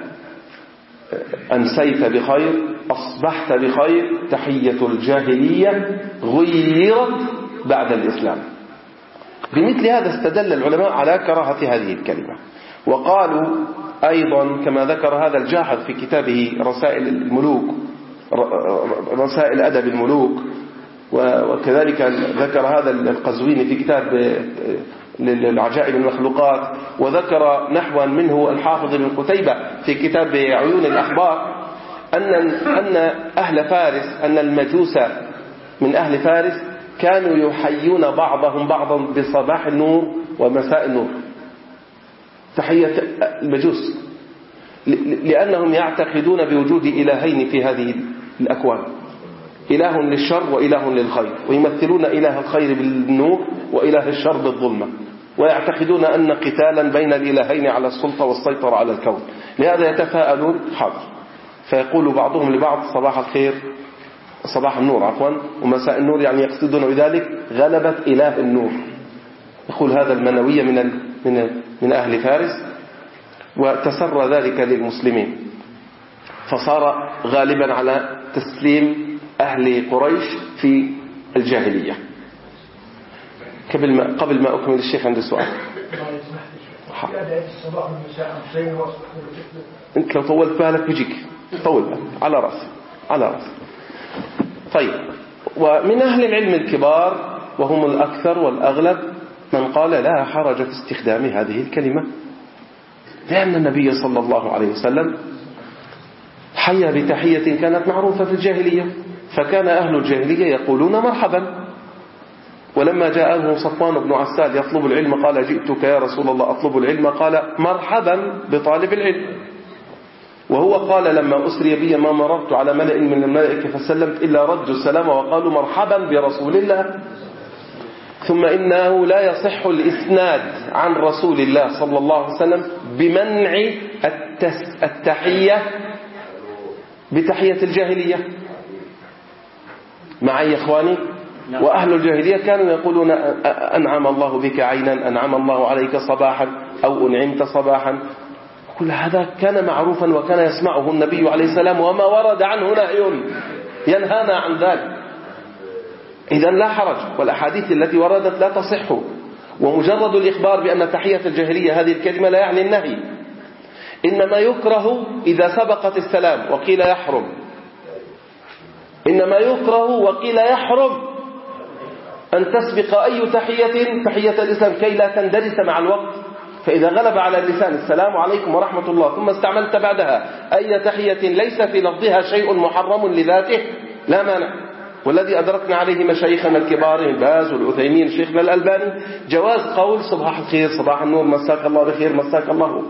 أمسيت بخير أصبحت بخير، تحية الجاهلية غيرت بعد الإسلام. بمثل هذا استدل العلماء على كراهة هذه الكلمة، وقالوا أيضا كما ذكر هذا الجاحظ في كتابه رسائل الملوك رسائل أدب الملوك، وكذلك ذكر هذا القزويني في كتاب العجائب المخلوقات، وذكر نحوا منه الحافظ بن قتيبة في كتاب عيون الأخبار أن أن أهل فارس أن المجوس من أهل فارس كانوا يحيون بعضهم بعضا بصباح النور ومساء النور، تحية المجوس، لأنهم يعتقدون بوجود إلهين في هذه الأكوان، إله للشر وإله للخير، ويمثلون إله الخير بالنور وإله الشر بالظلمة، ويعتقدون أن قتالا بين الإلهين على السلطة والسيطرة على الكون. لهذا يتفاءلون حاضر، فيقول بعضهم لبعض صباح الخير صباح النور عفوا ومساء النور، يعني يقصدون بذلك غلبة إله النور. يقول هذا المنوية من من من أهل فارس، وتسرى ذلك للمسلمين، فصار غالبا على تسليم أهل قريش في الجاهلية. قبل ما قبل ما أكمل الشيخ عندي سؤال. أنت لو طولت بالك بيجيك، طول بالك على رأسي على رأسي. طيب، ومن أهل العلم الكبار وهم الأكثر والأغلب من قال لا حرج في استخدام هذه الكلمة، لأن النبي صلى الله عليه وسلم حيا بتحية كانت معروفة في الجاهلية، فكان أهل الجاهلية يقولون مرحبا. ولما جاءه صفوان بن عسال يطلب العلم قال جئتك يا رسول الله أطلب العلم، قال مرحبا بطالب العلم. وهو قال لما أسري بي ما مررت على ملأ من الملائكة فسلمت إلا ردوا السلام وقالوا مرحبا برسول الله. ثم إنه لا يصح الإسناد عن رسول الله صلى الله عليه وسلم بمنع التحية بتحية الجاهلية. معي يا إخواني؟ وأهل الجاهلية كانوا يقولون أنعم الله بك عينا، أنعم الله عليك صباحا، أو أنعمت صباحا. كل هذا كان معروفا وكان يسمعه النبي عليه السلام، وما ورد عنه نهي ينهانا عن ذلك. إذن لا حرج، والأحاديث التي وردت لا تصح، ومجرد الإخبار بأن تحية الجاهلية هذه الكلمة لا يعني النهي، إنما يكره إذا سبقت السلام وقيل يحرم، إنما يكره وقيل يحرم أن تسبق أي تحية تحية الإسلام كي لا تندرس مع الوقت. فإذا غلب على اللسان السلام عليكم ورحمة الله ثم استعملت بعدها أي تحية ليس في لفظها شيء محرم لذاته لا مانع. والذي أدركنا عليه مشايخنا الكبار ابن باز والعثيمين شيخنا الألباني جواز قول صباح الخير صباح النور مساك الله بخير مساك الله.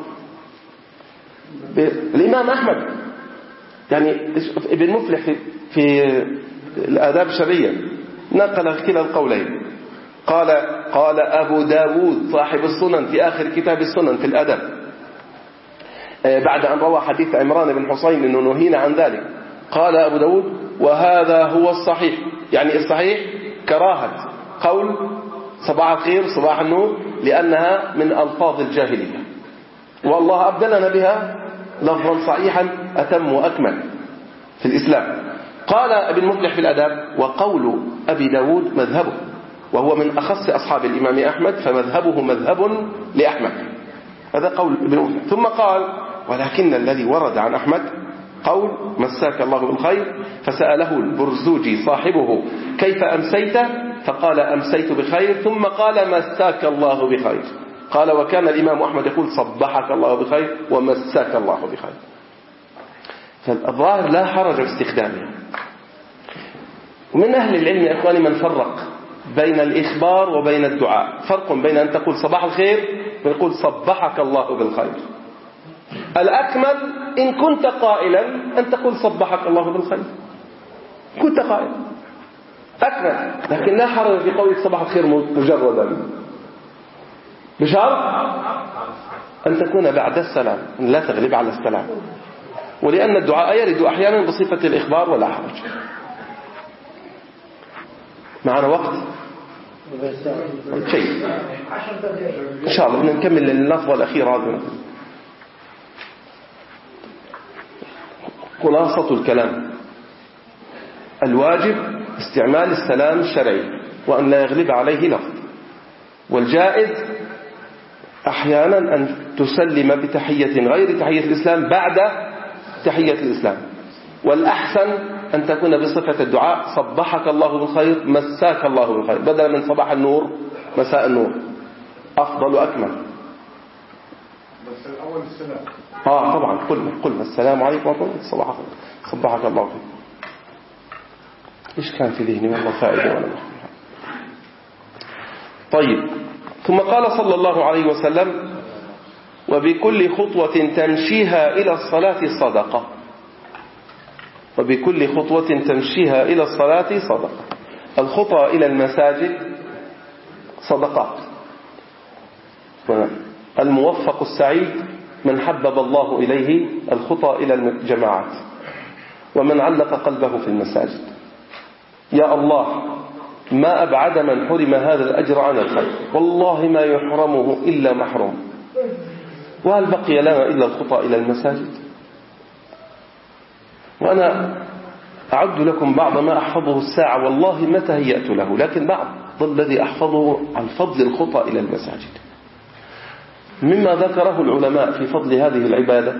الإمام أحمد يعني ابن مفلح في, في الآداب الشرعية نقل كلا القولين. قال قال أبو داود صاحب السنن في آخر كتاب السنن في الأدب بعد أن روى حديث عمران بن حسين إنه نهينا عن ذلك، قال أبو داود وهذا هو الصحيح، يعني الصحيح كراهة قول صباح الخير صباح النور لأنها من ألفاظ الجاهلية، والله أبدلنا بها لفظا صحيحا أتم وأكمل في الإسلام. قال ابن مفلح في الأدب وقول أبي داود مذهبه، وهو من أخص أصحاب الإمام أحمد، فمذهبه مذهب لأحمد، هذا قول ابن مفلح. ثم قال ولكن الذي ورد عن أحمد قول مساك الله بالخير، فسأله البرزوجي صاحبه كيف أمسيت، فقال أمسيت بخير، ثم قال مساك الله بخير. قال وكان الإمام أحمد يقول صبحك الله بخير ومساك الله بخير. فالظاهر لا حرج في استخدامه. ومن أهل العلم يا إخواني من فرق بين الإخبار وبين الدعاء، فرق بين أن تقول صباح الخير ويقول صبحك الله بالخير، الأكمل إن كنت قائلا أن تقول صبحك الله بالخير، كنت قائلا أكمل، لكن لا حرج في قولك صباح الخير مجردا، بشرط أن تكون بعد السلام، لا تغلب على السلام، ولأن الدعاء يرد أحيانا بصفة الإخبار ولا حرج. معنا وقت شيء إن شاء الله نكمل اللفظة الأخيرة هذه. خلاصة الكلام: الواجب استعمال السلام الشرعي وأن لا يغلب عليه لفظ، والجائز أحيانا أن تسلم بتحية غير تحية الإسلام بعد تحية الإسلام، والأحسن أن تكون بصفة الدعاء صبحك الله بالخير مساك الله بالخير، بدلا من صباح النور مساء النور، أفضل وأكمل. بس الأول السلام. آه طبعا قلنا قلنا السلام عليكم ورحمة الله صباحك صبحك الله بالخير. إيش كان في ذهني والله فائدة ولا طيب. ثم قال صلى الله عليه وسلم: وبكل خطوة تمشيها إلى الصلاة صدقة. وبكل خطوة تمشيها إلى الصلاة صدقة. الخطى إلى المساجد صدقات. الموفق السعيد من حبب الله إليه الخطى إلى الجماعات، ومن علق قلبه في المساجد. يا الله ما أبعد من حرم هذا الأجر عن الخير، والله ما يحرمه إلا محروم. وهل بقي لنا إلا الخطى إلى المساجد؟ وأنا أعد لكم بعض ما أحفظه الساعة، والله ما تهيأت له، لكن بعض الذي أحفظه عن فضل الخطى إلى المساجد. مما ذكره العلماء في فضل هذه العبادة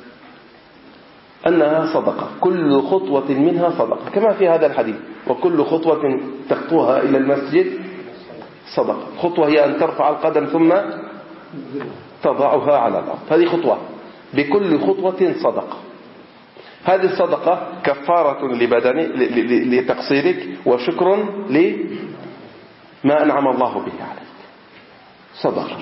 أنها صدقة، كل خطوة منها صدقة، كما في هذا الحديث: وكل خطوة تخطوها إلى المسجد صدقة. خطوة هي أن ترفع القدم ثم تضعها على الأرض، هذه خطوة. بكل خطوة صدقة. هذه الصدقة كفارة لبدنك لتقصيرك، وشكر لما أنعم الله به عليك. صدقة.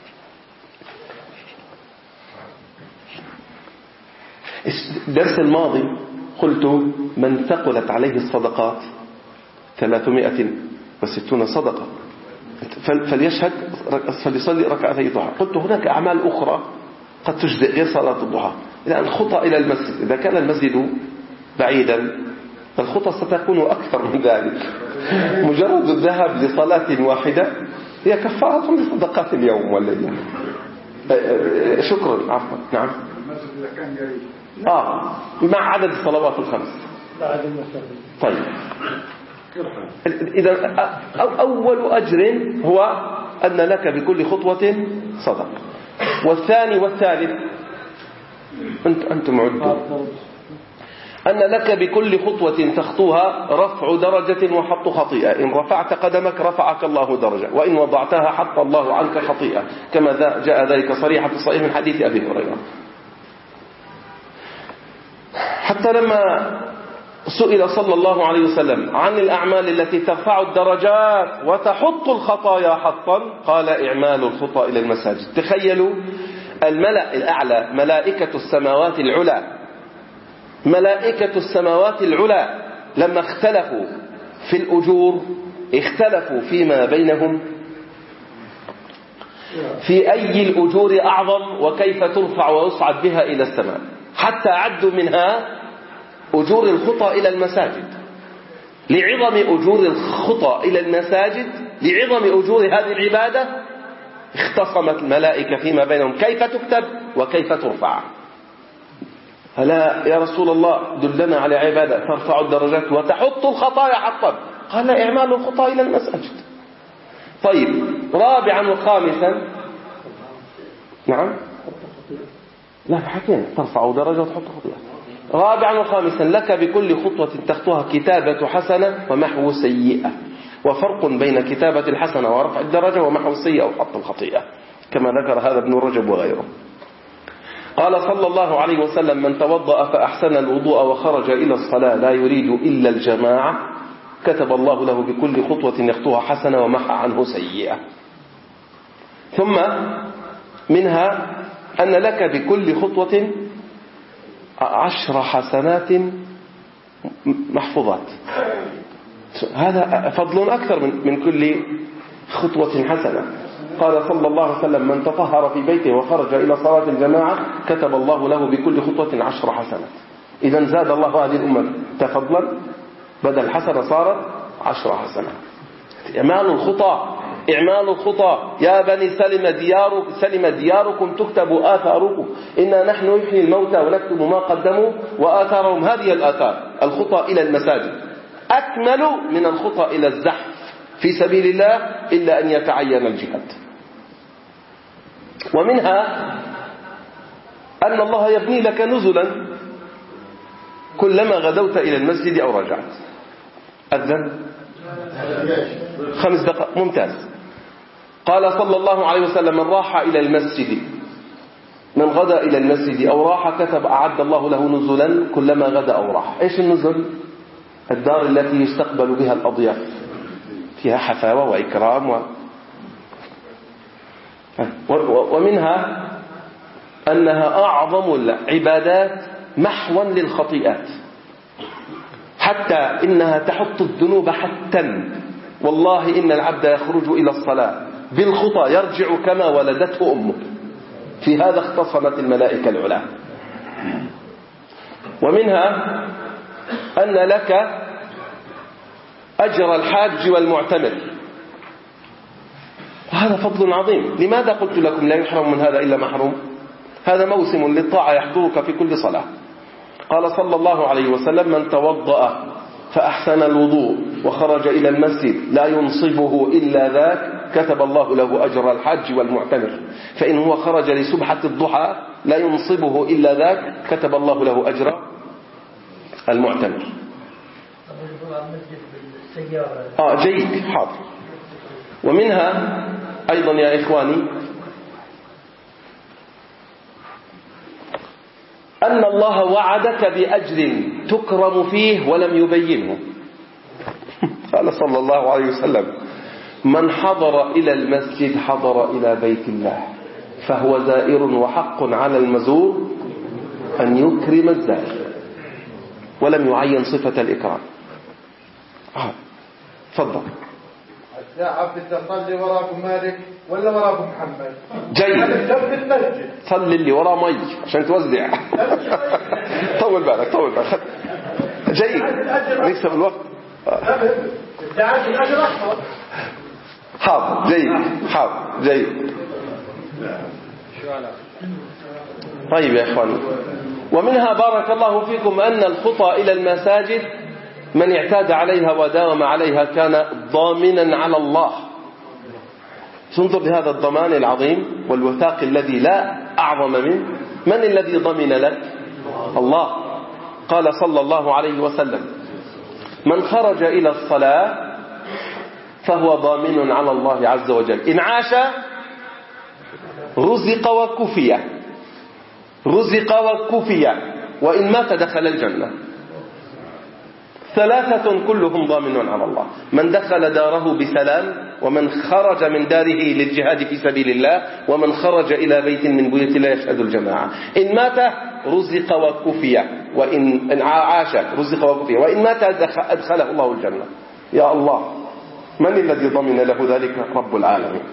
الدرس الماضي قلت: من ثقلت عليه الصدقات ثلاثمائة وستون صدقة فليشهد فليصلي ركعتي ضحى. قلت: هناك أعمال أخرى قد تجزئ غير صلاة الضحى، لأن الخطى إلى المسجد إذا كان المسجد بعيدا الخطى ستكون أكثر من ذلك. مجرد الذهاب لصلاة واحدة هي كفارة لصدقات اليوم والليلة. شكرا. عفوا. نعم. آه مع عدد الصلوات الخمس. طيب. إذا أول أجر هو أن لك بكل خطوة صدقة. والثاني والثالث أنت أنتم عدوا أن لك بكل خطوة تخطوها رفع درجة وحط خطيئة. إن رفعت قدمك رفعك الله درجة، وإن وضعتها حط الله عنك خطيئة، كما جاء ذلك صريحا في الصحيح من حديث أبي هريرة. حتى لما سئل صلى الله عليه وسلم عن الأعمال التي ترفع الدرجات وتحط الخطايا حطا، قال: إعمال الخطى إلى المساجد. تخيلوا الملأ الأعلى، ملائكة السماوات العلى، ملائكة السماوات العلى لما اختلفوا في الأجور اختلفوا فيما بينهم في أي الأجور أعظم وكيف ترفع ويصعد بها إلى السماء، حتى عدوا منها أجور الخطى إلى المساجد. لعظم أجور الخطى إلى المساجد، لعظم أجور هذه العبادة، اختصمت الملائكة فيما بينهم كيف تكتب وكيف ترفع. ألا يا رسول الله دلنا على عبادة ترفع الدرجات وتحط الخطايا حطا؟ قال: إعمال الخطى إلى المساجد. طيب، رابعا وخامسا. نعم لا حكينا ترفع درجة وتحط خطيئة. رابعا وخامسا لك بكل خطوة تخطوها كتابة حسنة ومحو سيئة، وفرق بين كتابة الحسنة ورفع الدرجة ومحو السيئة وحط الخطيئة، كما ذكر هذا ابن رجب وغيره. قال صلى الله عليه وسلم: من توضأ فأحسن الوضوء وخرج إلى الصلاة لا يريد إلا الجماعة كتب الله له بكل خطوة يخطوها حسنة ومحى عنه سيئة. ثم منها أن لك بكل خطوة عشر حسنات محفوظات. هذا فضل أكثر من من كل خطوة حسنة. قال صلى الله عليه وسلم: من تطهر في بيته وخرج إلى صلاة الجماعة كتب الله له بكل خطوة عشر حسنات. إذا زاد الله هذه الأمة تفضلا، بدل حسنة صارت عشر حسنات. إعمال الخطى، إعمال الخطى. يا بني سلم ديارك سلم دياركم تكتب آثاركم، إنا نحن نحيي الموتى ونكتب ما قدموا وآثارهم. هذه الآثار، الخطى إلى المساجد أكمل من الخطى إلى الزحف في سبيل الله إلا أن يتعين الجهاد. ومنها أن الله يبني لك نزلا كلما غدوت إلى المسجد أو رجعت. أذن خمس دقائق، ممتاز. قال صلى الله عليه وسلم: من راح إلى المسجد، من غدا إلى المسجد أو راح كتب أعد الله له نزلا كلما غدا أو راح. إيش النزل؟ الدار التي يستقبل بها الأضياف، فيها حفاوة وإكرام و... ومنها أنها أعظم العبادات محوا للخطيئات، حتى إنها تحط الذنوب حتى. والله إن العبد يخرج إلى الصلاة بالخطى يرجع كما ولدته أمه. في هذا اختصمت الملائكة العلى. ومنها أن لك أجر الحاج والمعتمر، وهذا فضل عظيم. لماذا قلت لكم لا يحرم من هذا إلا محروم؟ هذا موسم للطاعة يحضرك في كل صلاة. قال صلى الله عليه وسلم: من توضأ فأحسن الوضوء وخرج إلى المسجد لا ينصبه إلا ذاك كتب الله له أجر الحج والمعتمر. فإن هو خرج لسبحة الضحى لا ينصبه إلا ذاك كتب الله له أجر المعتمر. آه جيد، حاضر. ومنها أيضا يا إخواني أن الله وعدك بأجر تكرم فيه ولم يبينه. قال صلى الله عليه وسلم: من حضر إلى المسجد حضر إلى بيت الله، فهو زائر وحق على المزور أن يكرم الزائر. ولم يعين صفة الإكرام. آه. تفضل. الساعة بتصلي وراكم مالك ولا وراكم محمد؟ جيد. صلي اللي ورا مي عشان توزع. طول بالك طول بالك. جيد، نكسب الوقت. حاضر. جيد حاضر. جيد. طيب يا إخواني، ومنها بارك الله فيكم أن الخطى إلى المساجد من اعتاد عليها وداوم عليها كان ضامنا على الله. تنظر لهذا الضمان العظيم والوثاق الذي لا أعظم منه. من الذي ضمن لك؟ الله. قال صلى الله عليه وسلم: من خرج إلى الصلاة فهو ضامن على الله عز وجل. إن عاش رزق وكفي، رزق وكفي، وإن مات دخل الجنة. ثلاثة كلهم ضامن على الله: من دخل داره بسلام، ومن خرج من داره للجهاد في سبيل الله، ومن خرج إلى بيت من بيوت الله يشهد الجماعة. إن مات رزق وكفي، وإن عاش رزق وكفي، وإن مات أدخله الله الجنة. يا الله، من الذي ضمن له ذلك؟ رب العالمين.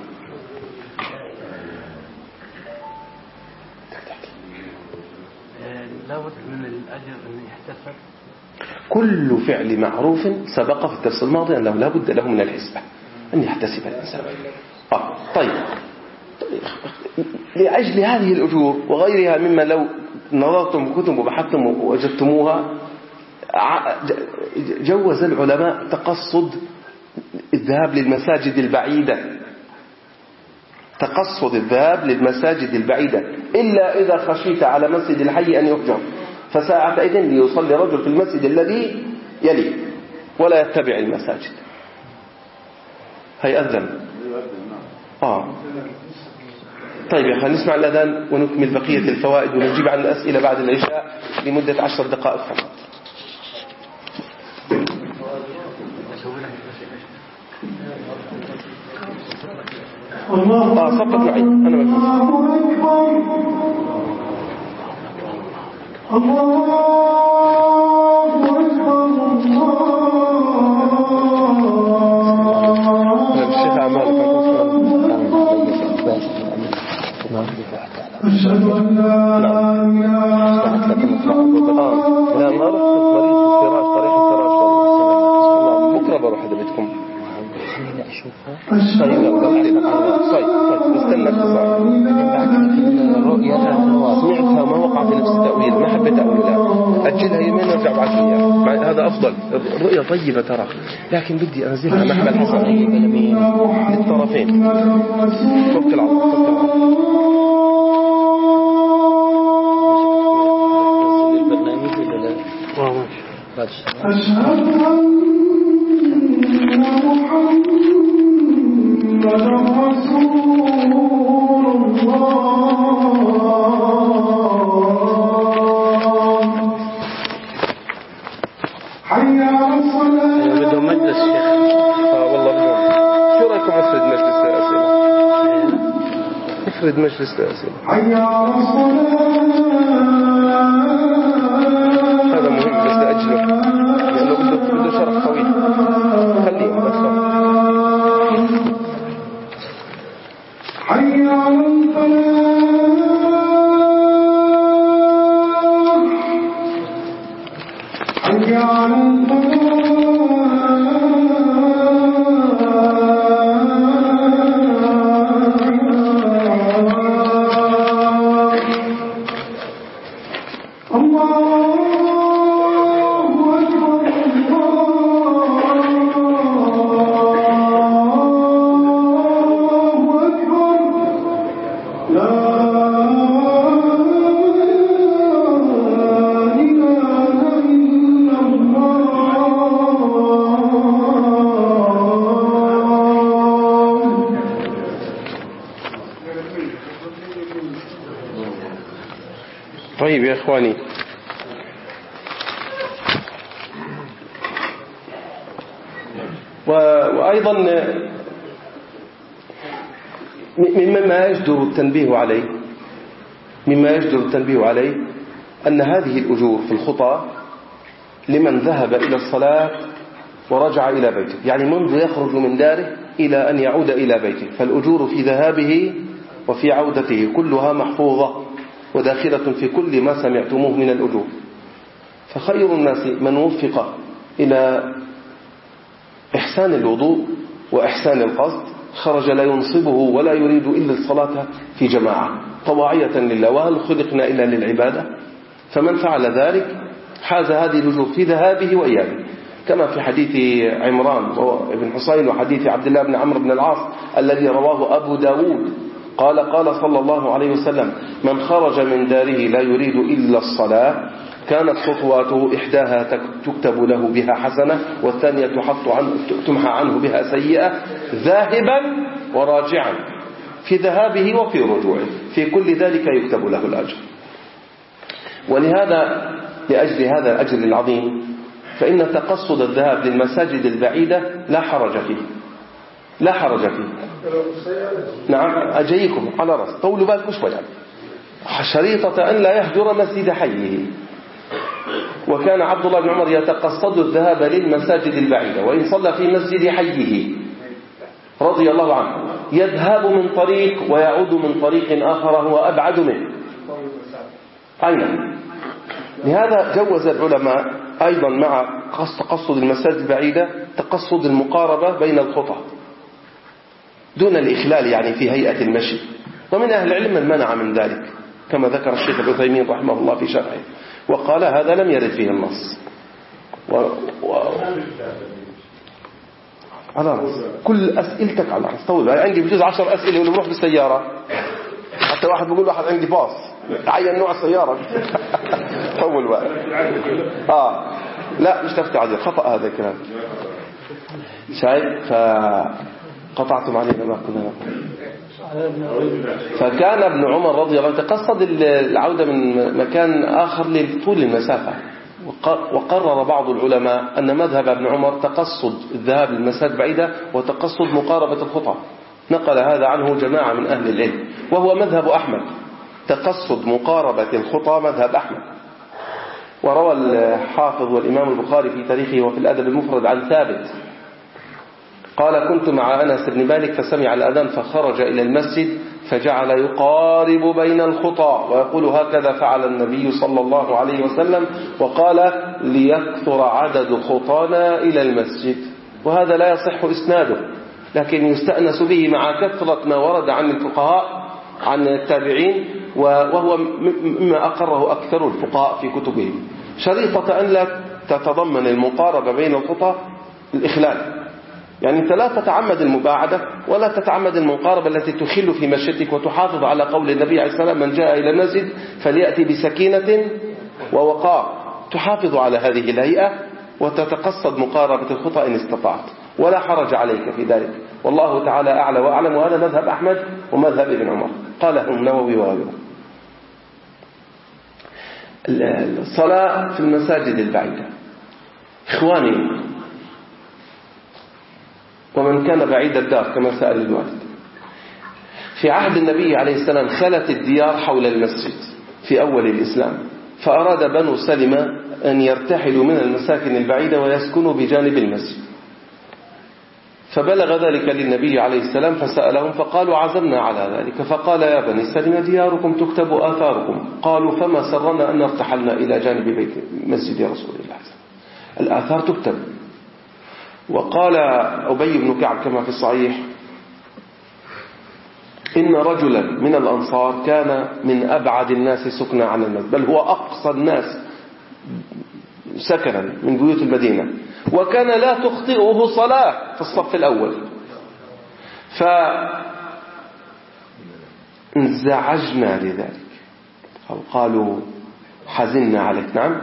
لابد من الأجر أن يحتسب. كل فعل معروف سبق في الدرس الماضي أنه لا بد له من الحسبة، أن يحتسب الإنسان. آه طيب. لأجل هذه الأجور وغيرها مما لو نظرتم كتب وبحثتم ووجدتموها، جوز العلماء تقصد الذهاب للمساجد البعيدة، تقصد الذهاب للمساجد البعيدة، إلا إذا خشيت على مسجد الحي أن يهجر، فساعة إذن ليصلي رجل في المسجد الذي يليه ولا يتبع المساجد. هيأذن. آه. طيب يا أخي، نسمع الأذان ونكمل بقية الفوائد ونجيب عن الأسئلة بعد العشاء لمدة عشر دقائق فقط. آه صفت معي أنا مجلس. الشيخ أعمال أشهد أن لا إله إلا الله. لا ما رحت مريض في الفراش طريق الفراش والله بكرة بروح إذا بدكم. طيب لو طيب طيب استنى سمعتها ما وقع في نفس التأويل ما حبيت أقولها أجلها يمين وارجع بعد إياها هذا أفضل. الرؤية طيبة ترى لكن بدي أنزلها محمل حسن للطرفين فك العظم أشهد أن محمدا رسول الله. حي على الصلاة. بدهم مجلس شيخ. اه والله بدهم. شو رأيكم افرد مجلس للأسئلة؟ افرد مجلس للأسئلة. حي على الصلاة. هذا مهم بس لأجله لأنه بده بده شرح طويل. خليه بس. حي على الفلاح. حي على الفلاح. طيب يا إخواني وأيضا مما يجدر التنبيه عليه مما يجدر التنبيه عليه أن هذه الأجور في الخطى لمن ذهب إلى الصلاة ورجع إلى بيته، يعني منذ يخرج من داره إلى أن يعود إلى بيته، فالأجور في ذهابه وفي عودته كلها محفوظة وداخلة في كل ما سمعتموه من الأجور. فخير الناس من وفق إلى إحسان الوضوء وإحسان القصد، خرج لا ينصبه ولا يريد إلا الصلاة في جماعة طواعية لله، وهل خلقنا إلا للعبادة؟ فمن فعل ذلك حاز هذه الأجور في ذهابه وإيابه، كما في حديث عمران بن حسين وحديث عبد الله بن عمرو بن العاص الذي رواه أبو داود قال قال صلى الله عليه وسلم: من خرج من داره لا يريد إلا الصلاة كانت خطواته إحداها تكتب له بها حسنة والثانية تحط عنه تمحى عنه بها سيئة، ذاهبا وراجعا، في ذهابه وفي رجوعه، في كل ذلك يكتب له الأجر. ولهذا لأجل هذا الأجر العظيم فإن تقصد الذهاب للمساجد البعيدة لا حرج فيه، لا حرج فيه. نعم أجيكم على رأس، طولوا بالكم شوي يعني. شريطة أن لا يهجر مسجد حيه. وكان عبد الله بن عمر يتقصد الذهاب للمساجد البعيدة، وإن صلى في مسجد حيه رضي الله عنه يذهب من طريق ويعود من طريق آخر هو أبعد منه. أين؟ لهذا جوز العلماء أيضا مع تقصد المساجد البعيدة تقصد المقاربة بين الخطى دون الإخلال يعني في هيئة المشي، ومن أهل العلم من منع من ذلك كما ذكر الشيخ العثيمين رحمه الله في شرحه، وقال هذا لم يرد فيه النص. و... و... على رأس كل أسئلتك على رأس. طول عندي بجوز عشر أسئلة ونروح بالسيارة، حتى واحد بيقول واحد عندي باص تعين نوع السيارة طول وقت. آه لا مش تفتح عزيز، خطأ هذا الكلام. شايف فقطعتم علينا ما كنا نقول. فكان ابن عمر رضي الله عنه تقصد العودة من مكان آخر لطول المسافة، وقرر بعض العلماء أن مذهب ابن عمر تقصد الذهاب للمسافة بعيدة وتقصد مقاربة الخطى، نقل هذا عنه جماعة من أهل العلم، وهو مذهب أحمد. تقصد مقاربة الخطى مذهب أحمد. وروى الحافظ والإمام البخاري في تاريخه وفي الأدب المفرد عن ثابت قال: كنت مع أنس بن مالك فسمع الأذان فخرج إلى المسجد فجعل يقارب بين الخطى ويقول: هكذا فعل النبي صلى الله عليه وسلم، وقال: ليكثر عدد خطانا إلى المسجد. وهذا لا يصح إسناده، لكن يستأنس به مع كثرة ما ورد عن الفقهاء عن التابعين، وهو مما أقره أكثر الفقهاء في كتبهم، شريطة أن لا تتضمن المقاربة بين الخطى الإخلال. يعني أنت لا تتعمد المباعدة ولا تتعمد المقاربة التي تخل في مشيتك، وتحافظ على قول النبي عليه السلام: من جاء إلى المسجد فليأتي بسكينة ووقار. تحافظ على هذه الهيئة وتتقصد مقاربة الخطى إن استطعت، ولا حرج عليك في ذلك، والله تعالى أعلى وأعلم. وهذا مذهب أحمد ومذهب ابن عمر قاله النووي وغيره. الصلاة في المساجد البعيدة، إخواني، ومن كان بعيد الدار كما سأل الوالد، في عهد النبي عليه السلام خلت الديار حول المسجد في أول الإسلام، فأراد بنو سلمة أن يرتحلوا من المساكن البعيدة ويسكنوا بجانب المسجد، فبلغ ذلك للنبي عليه السلام فسألهم فقالوا: عزمنا على ذلك. فقال: يا بني سلمة دياركم تكتب آثاركم. قالوا: فما سرنا أن ارتحلنا إلى جانب بيت مسجد رسول الله. الآثار تكتب. وقال أبي بن كعب كما في الصحيح: إن رجلا من الأنصار كان من أبعد الناس سكنا عن المسجد، بل هو أقصى الناس سكنا من بيوت المدينة، وكان لا تخطئه صلاة في الصف الأول. فانزعجنا لذلك أو قالوا حزننا عليك. نعم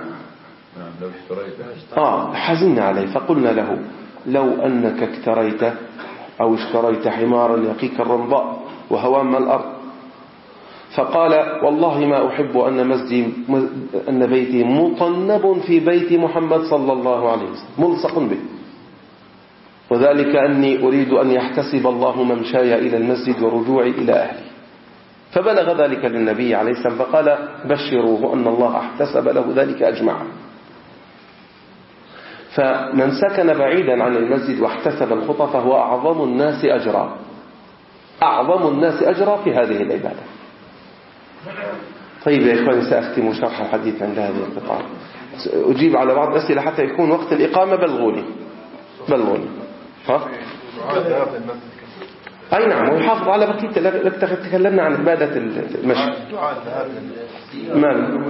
آه حزننا عليه. فقلنا له: لو أنك اكتريت أو اشتريت حمارا يقيك الرمضاء وهوام الأرض. فقال: والله ما أحب أن مسجدي أن بيتي مطنب في بيت محمد صلى الله عليه وسلم ملصق به، وذلك أني أريد أن يحتسب الله ممشاي إلى المسجد ورجوعي إلى أهلي. فبلغ ذلك للنبي عليه السلام فقال: بشروه أن الله احتسب له ذلك أجمعا. فمن سكن بعيدا عن المسجد واحتسب الخطى فهو أعظم الناس أجرا، أعظم الناس أجرا في هذه العبادة. طيب يا إخواني، سأختم شرح الحديث عند هذه القطعة. أجيب على بعض الأسئلة حتى يكون وقت الإقامة. بلغوني بلغوني ها؟ أي نعم، ويحافظ على بقية. لك تكلمنا عن عبادة المشي. مال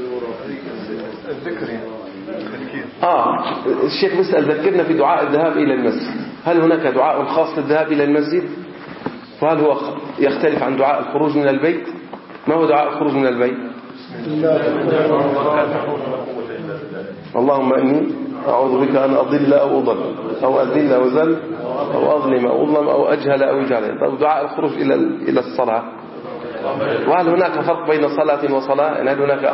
آه الشيخ بيسأل: ذكرنا في دعاء الذهاب إلى المسجد، هل هناك دعاء خاص للذهاب إلى المسجد؟ وهل هو يختلف عن دعاء الخروج من البيت؟ ما هو دعاء الخروج من البيت؟ اللهم إني أعوذ بك أن أضل أو أضل أو أذل أو أذل أو أظلم أو أظلم أو أجهل أو يجهل. طيب دعاء الخروج إلى إلى الصلاة، وهل هناك فرق بين صلاة وصلاة؟ يعني هل هناك؟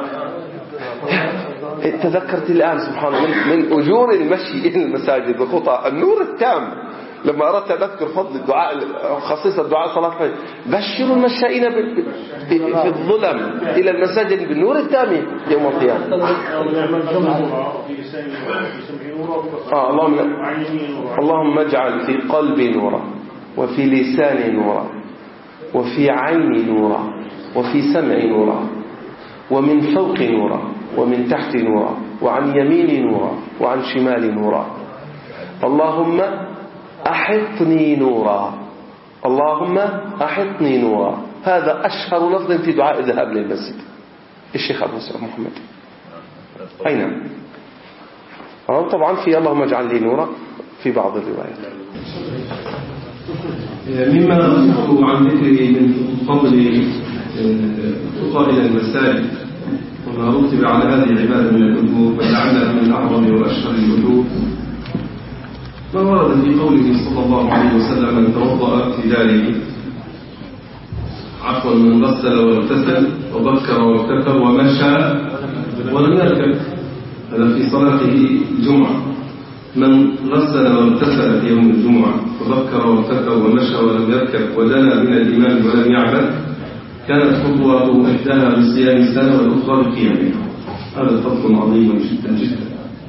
تذكرت الآن سبحان الله من أجور المشي إلى المساجد بخطى النور التام. لما أردت أن أذكر فضل الدعاء خصيص الدعاء صلاة الفجر: بشروا المشائين في الظلم إلى المساجد بالنور التام يوم القيامة. آه اللهم اللهم اجعل في قلبي نورا، وفي لساني نورا، وفي عيني نورا، وفي سمعي نورا، ومن فوق نورا، ومن تحت نورا، وعن يميني نورا، وعن شمالي نورا. اللهم أحطني نورا، اللهم أحطني نورا. هذا أشهر لفظ في دعاء الذهاب للمسجد. الشيخ أبو سعود محمد أين؟ طبعا في اللهم اجعل لي نورا في بعض الروايات. مما أذكر عن ذكره من فضل الخطى إلى المساجد وما رتب على هذه العبادة من الوجوب، ولعلها من أعظم وأشهر الوجوب ما ورد في قوله صلى الله عليه وسلم: من توضأ في داره عفوا من غسل واغتسل وبكر وارتكب ومشى ولم يركب، هذا في صلاته الجمعة. من غسل واغتسل في يوم الجمعة وبكر وارتكب ومشى ولم يركب ودنا من الإمام ولم يعبد كانت خطوة إحداها بصيام سنة والأخرى بقيامها. هذا فضل عظيم جدا جدا.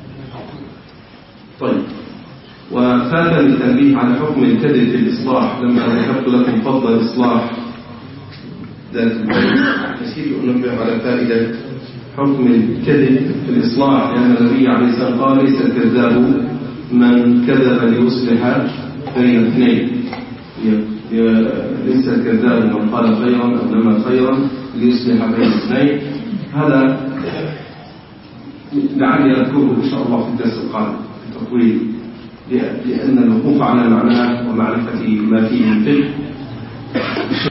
طيب، وفاتني التنبيه على حكم الكذب في الإصلاح لما ذكرت لكم فضل الإصلاح ذات البيت. نسيت أنبه على فائدة حكم الكذب في الإصلاح، لأن النبي عليه الصلاة والسلام قال: ليس الكذاب من كذب ليصلح بين اثنين. ليس الكذاب من قال خيرا أو نمى خيرا ليصلح بين اثنين. هذا لعلي أذكره إن شاء الله في الدرس القادم بالتطويل، لأن الوقوف على معناه ومعرفة ما فيه من فقه